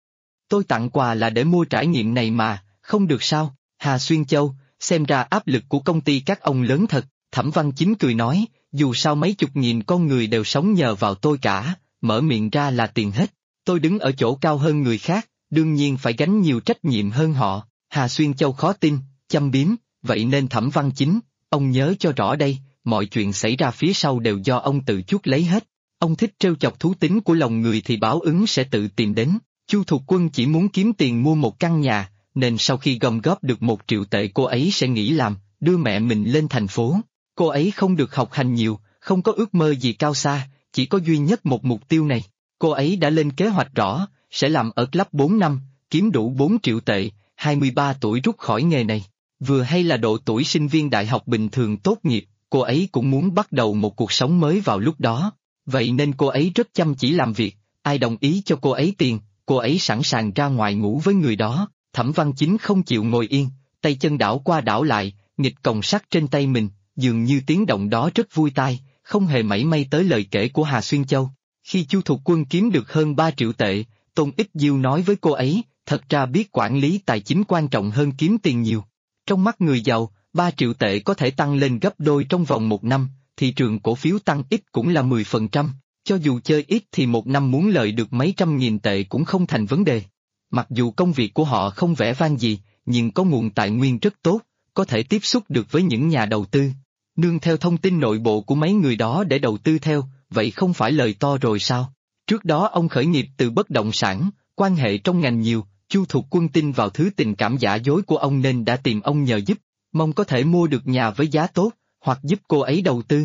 Tôi tặng quà là để mua trải nghiệm này mà, không được sao? Hà Xuyên Châu, xem ra áp lực của công ty các ông lớn thật. Thẩm Văn Chính cười nói, dù sao mấy chục nghìn con người đều sống nhờ vào tôi cả, mở miệng ra là tiền hết. Tôi đứng ở chỗ cao hơn người khác, đương nhiên phải gánh nhiều trách nhiệm hơn họ. Hà Xuyên Châu khó tin, châm biếm, vậy nên Thẩm Văn Chính, ông nhớ cho rõ đây, mọi chuyện xảy ra phía sau đều do ông tự chuốc lấy hết. Ông thích trêu chọc thú tính của lòng người thì báo ứng sẽ tự tìm đến. Chu Thục Quân chỉ muốn kiếm tiền mua một căn nhà, nên sau khi gom góp được 1 triệu tệ cô ấy sẽ nghỉ làm, đưa mẹ mình lên thành phố. Cô ấy không được học hành nhiều, không có ước mơ gì cao xa, chỉ có duy nhất một mục tiêu này. Cô ấy đã lên kế hoạch rõ, sẽ làm ở club 4 năm, kiếm đủ 4 triệu tệ, 23 tuổi rút khỏi nghề này. Vừa hay là độ tuổi sinh viên đại học bình thường tốt nghiệp, cô ấy cũng muốn bắt đầu một cuộc sống mới vào lúc đó. Vậy nên cô ấy rất chăm chỉ làm việc, ai đồng ý cho cô ấy tiền, cô ấy sẵn sàng ra ngoài ngủ với người đó. Thẩm Văn Chính không chịu ngồi yên, tay chân đảo qua đảo lại, nghịch còng sắt trên tay mình, dường như tiếng động đó rất vui tai, không hề mảy may tới lời kể của Hà Xuyên Châu. Khi Chu Thục Quân kiếm được hơn 3 triệu tệ, Tôn Ích Diêu nói với cô ấy, thật ra biết quản lý tài chính quan trọng hơn kiếm tiền nhiều. Trong mắt người giàu, 3 triệu tệ có thể tăng lên gấp đôi trong vòng 1 năm, thị trường cổ phiếu tăng ít cũng là 10%, Cho dù chơi ít thì một năm muốn lợi được mấy trăm nghìn tệ cũng không thành vấn đề. Mặc dù công việc của họ không vẻ vang gì, nhưng có nguồn tài nguyên rất tốt, có thể tiếp xúc được với những nhà đầu tư. Nương theo thông tin nội bộ của mấy người đó để đầu tư theo, vậy không phải lời to rồi sao? Trước đó ông khởi nghiệp từ bất động sản, quan hệ trong ngành nhiều, Chu Thục Quân tin vào thứ tình cảm giả dối của ông nên đã tìm ông nhờ giúp, mong có thể mua được nhà với giá tốt, hoặc giúp cô ấy đầu tư.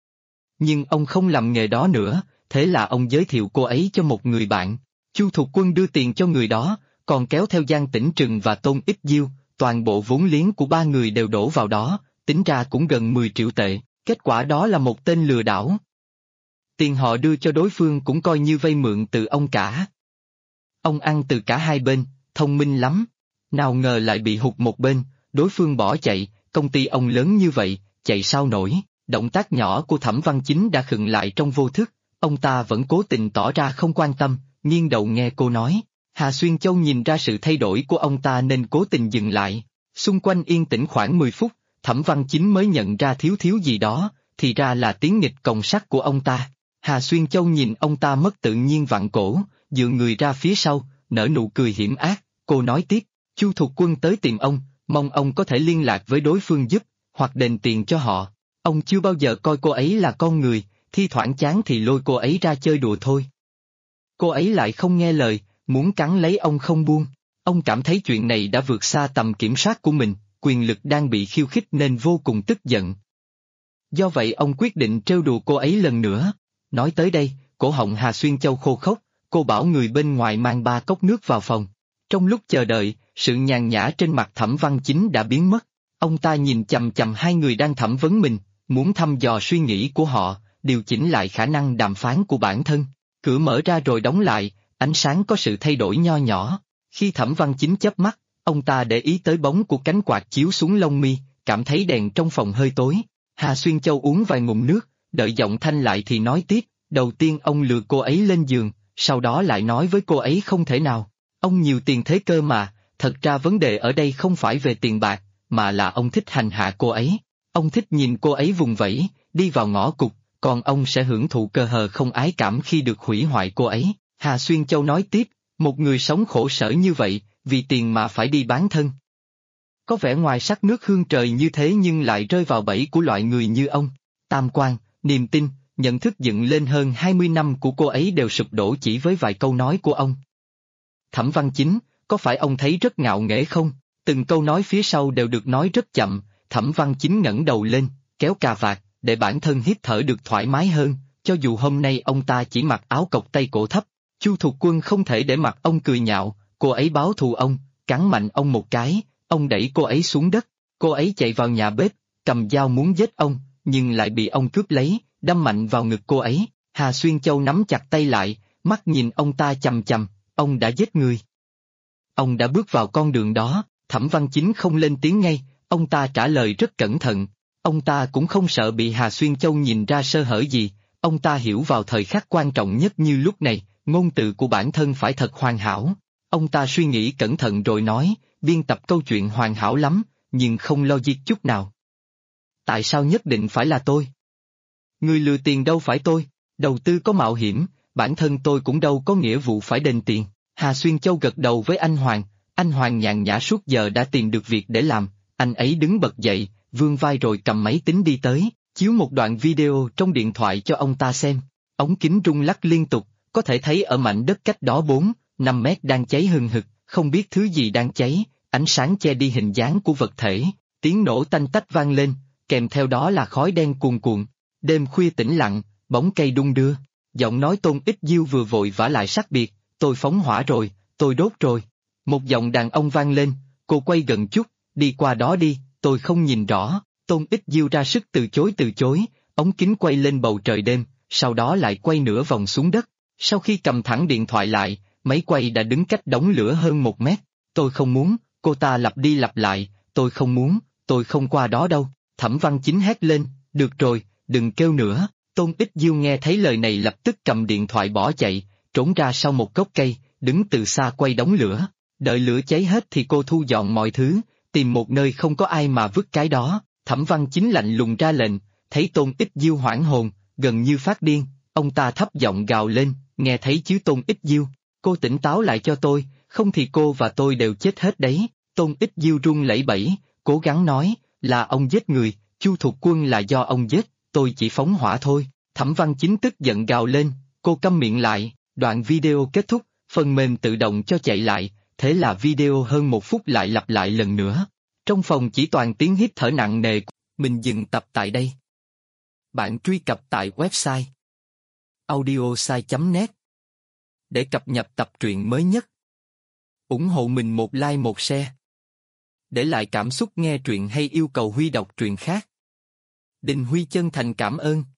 Nhưng ông không làm nghề đó nữa, thế là ông giới thiệu cô ấy cho một người bạn. Chu Thục Quân đưa tiền cho người đó, còn kéo theo Giang Tĩnh Trừng và Tôn Ích Diêu, toàn bộ vốn liếng của ba người đều đổ vào đó, tính ra cũng gần 10 triệu tệ, kết quả đó là một tên lừa đảo. Tiền họ đưa cho đối phương cũng coi như vay mượn từ ông cả. Ông ăn từ cả hai bên, thông minh lắm. Nào ngờ lại bị hụt một bên, đối phương bỏ chạy, công ty ông lớn như vậy, chạy sao nổi. Động tác nhỏ của Thẩm Văn Chính đã khựng lại trong vô thức, ông ta vẫn cố tình tỏ ra không quan tâm, nghiêng đầu nghe cô nói. Hà Xuyên Châu nhìn ra sự thay đổi của ông ta nên cố tình dừng lại. Xung quanh yên tĩnh khoảng 10 phút, Thẩm Văn Chính mới nhận ra thiếu gì đó, thì ra là tiếng nghịch còng sắt của ông ta. Hà Xuyên Châu nhìn ông ta mất tự nhiên vặn cổ, dựa người ra phía sau, nở nụ cười hiểm ác, cô nói tiếp, Chu Thục Quân tới tìm ông, mong ông có thể liên lạc với đối phương giúp, hoặc đền tiền cho họ. Ông chưa bao giờ coi cô ấy là con người, thi thoảng chán thì lôi cô ấy ra chơi đùa thôi. Cô ấy lại không nghe lời, muốn cắn lấy ông không buông. Ông cảm thấy chuyện này đã vượt xa tầm kiểm soát của mình, quyền lực đang bị khiêu khích nên vô cùng tức giận. Do vậy ông quyết định trêu đùa cô ấy lần nữa. Nói tới đây, cổ họng Hà Xuyên Châu khô khốc, cô bảo người bên ngoài mang 3 cốc nước vào phòng. Trong lúc chờ đợi, sự nhàn nhã trên mặt Thẩm Văn Chính đã biến mất. Ông ta nhìn chằm chằm hai người đang thẩm vấn mình, muốn thăm dò suy nghĩ của họ, điều chỉnh lại khả năng đàm phán của bản thân. Cửa mở ra rồi đóng lại, ánh sáng có sự thay đổi nho nhỏ. Khi Thẩm Văn Chính chớp mắt, ông ta để ý tới bóng của cánh quạt chiếu xuống lông mi, cảm thấy đèn trong phòng hơi tối. Hà Xuyên Châu uống vài ngụm nước, đợi giọng thanh lại thì nói tiếp, đầu tiên ông lừa cô ấy lên giường, sau đó lại nói với cô ấy không thể nào. Ông nhiều tiền thế cơ mà, thật ra vấn đề ở đây không phải về tiền bạc, mà là ông thích hành hạ cô ấy. Ông thích nhìn cô ấy vùng vẫy, đi vào ngõ cụt, còn ông sẽ hưởng thụ cơ hờ không ái cảm khi được hủy hoại cô ấy. Hà Xuyên Châu nói tiếp, một người sống khổ sở như vậy, vì tiền mà phải đi bán thân. Có vẻ ngoài sắc nước hương trời như thế nhưng lại rơi vào bẫy của loại người như ông. Tam quan, niềm tin, nhận thức dựng lên hơn 20 năm của cô ấy đều sụp đổ chỉ với vài câu nói của ông. Thẩm Văn Chính, có phải ông thấy rất ngạo nghễ không? Từng câu nói phía sau đều được nói rất chậm, Thẩm Văn Chính ngẩng đầu lên, kéo cà vạt, để bản thân hít thở được thoải mái hơn, cho dù hôm nay ông ta chỉ mặc áo cộc tay cổ thấp. Chu Thục Quân không thể để mặt ông cười nhạo, cô ấy báo thù ông, cắn mạnh ông một cái, ông đẩy cô ấy xuống đất, cô ấy chạy vào nhà bếp, cầm dao muốn giết ông, nhưng lại bị ông cướp lấy, đâm mạnh vào ngực cô ấy. Hà Xuyên Châu nắm chặt tay lại, mắt nhìn ông ta chằm chằm, ông đã giết người. Ông đã bước vào con đường đó. Thẩm Văn Chính không lên tiếng ngay, ông ta trả lời rất cẩn thận. Ông ta cũng không sợ bị Hà Xuyên Châu nhìn ra sơ hở gì, ông ta hiểu vào thời khắc quan trọng nhất như lúc này, ngôn từ của bản thân phải thật hoàn hảo. Ông ta suy nghĩ cẩn thận rồi nói, biên tập câu chuyện hoàn hảo lắm, nhưng không logic chút nào. Tại sao nhất định phải là tôi? Người lừa tiền đâu phải tôi, đầu tư có mạo hiểm, bản thân tôi cũng đâu có nghĩa vụ phải đền tiền. Hà Xuyên Châu gật đầu với anh Hoàng nhàn nhã suốt giờ đã tìm được việc để làm, anh ấy đứng bật dậy, vươn vai rồi cầm máy tính đi tới, chiếu một đoạn video trong điện thoại cho ông ta xem. Ống kính rung lắc liên tục, có thể thấy ở mảnh đất cách đó 4-5 mét đang cháy hừng hực, không biết thứ gì đang cháy, ánh sáng che đi hình dáng của vật thể, tiếng nổ tanh tách vang lên, kèm theo đó là khói đen cuồn cuộn. Đêm khuya tĩnh lặng, bóng cây đung đưa, giọng nói Tôn Ích Diêu vừa vội vã lại sắc biệt, tôi phóng hỏa rồi, tôi đốt rồi. Một giọng đàn ông vang lên, cô quay gần chút, đi qua đó đi, tôi không nhìn rõ. Tôn Ích Diêu ra sức từ chối, ống kính quay lên bầu trời đêm, sau đó lại quay nửa vòng xuống đất. Sau khi cầm thẳng điện thoại lại, máy quay đã đứng cách đống lửa hơn 1 mét. Tôi không muốn, cô ta lặp đi lặp lại, tôi không muốn, tôi không qua đó đâu. Thẩm Văn Chính hét lên, được rồi, đừng kêu nữa. Tôn Ích Diêu nghe thấy lời này lập tức cầm điện thoại bỏ chạy, trốn ra sau một gốc cây, đứng từ xa quay đống lửa. Đợi lửa cháy hết thì cô thu dọn mọi thứ, tìm một nơi không có ai mà vứt cái đó. Thẩm Văn Chính lạnh lùng ra lệnh, thấy Tôn Ích Diêu hoảng hồn, gần như phát điên, Ông ta thấp giọng gào lên, nghe thấy chứ Tôn Ích Diêu, cô tỉnh táo lại cho tôi, không thì cô và tôi đều chết hết đấy. Tôn Ích Diêu run lẩy bẩy, cố gắng nói, là ông giết người, Chu Thục Quân là do ông giết, tôi chỉ phóng hỏa thôi. Thẩm Văn Chính tức giận gào lên, cô câm miệng lại. Đoạn video kết thúc, phần mềm tự động cho chạy lại, thế là video hơn 1 phút lại lặp lại lần nữa. Trong phòng chỉ toàn tiếng hít thở nặng nề. Mình dừng tập tại đây. Bạn truy cập tại website audiosai.net để cập nhật tập truyện mới nhất. Ủng hộ mình một like một share. Để lại cảm xúc nghe truyện hay yêu cầu Huy đọc truyện khác. Đình Huy chân thành cảm ơn.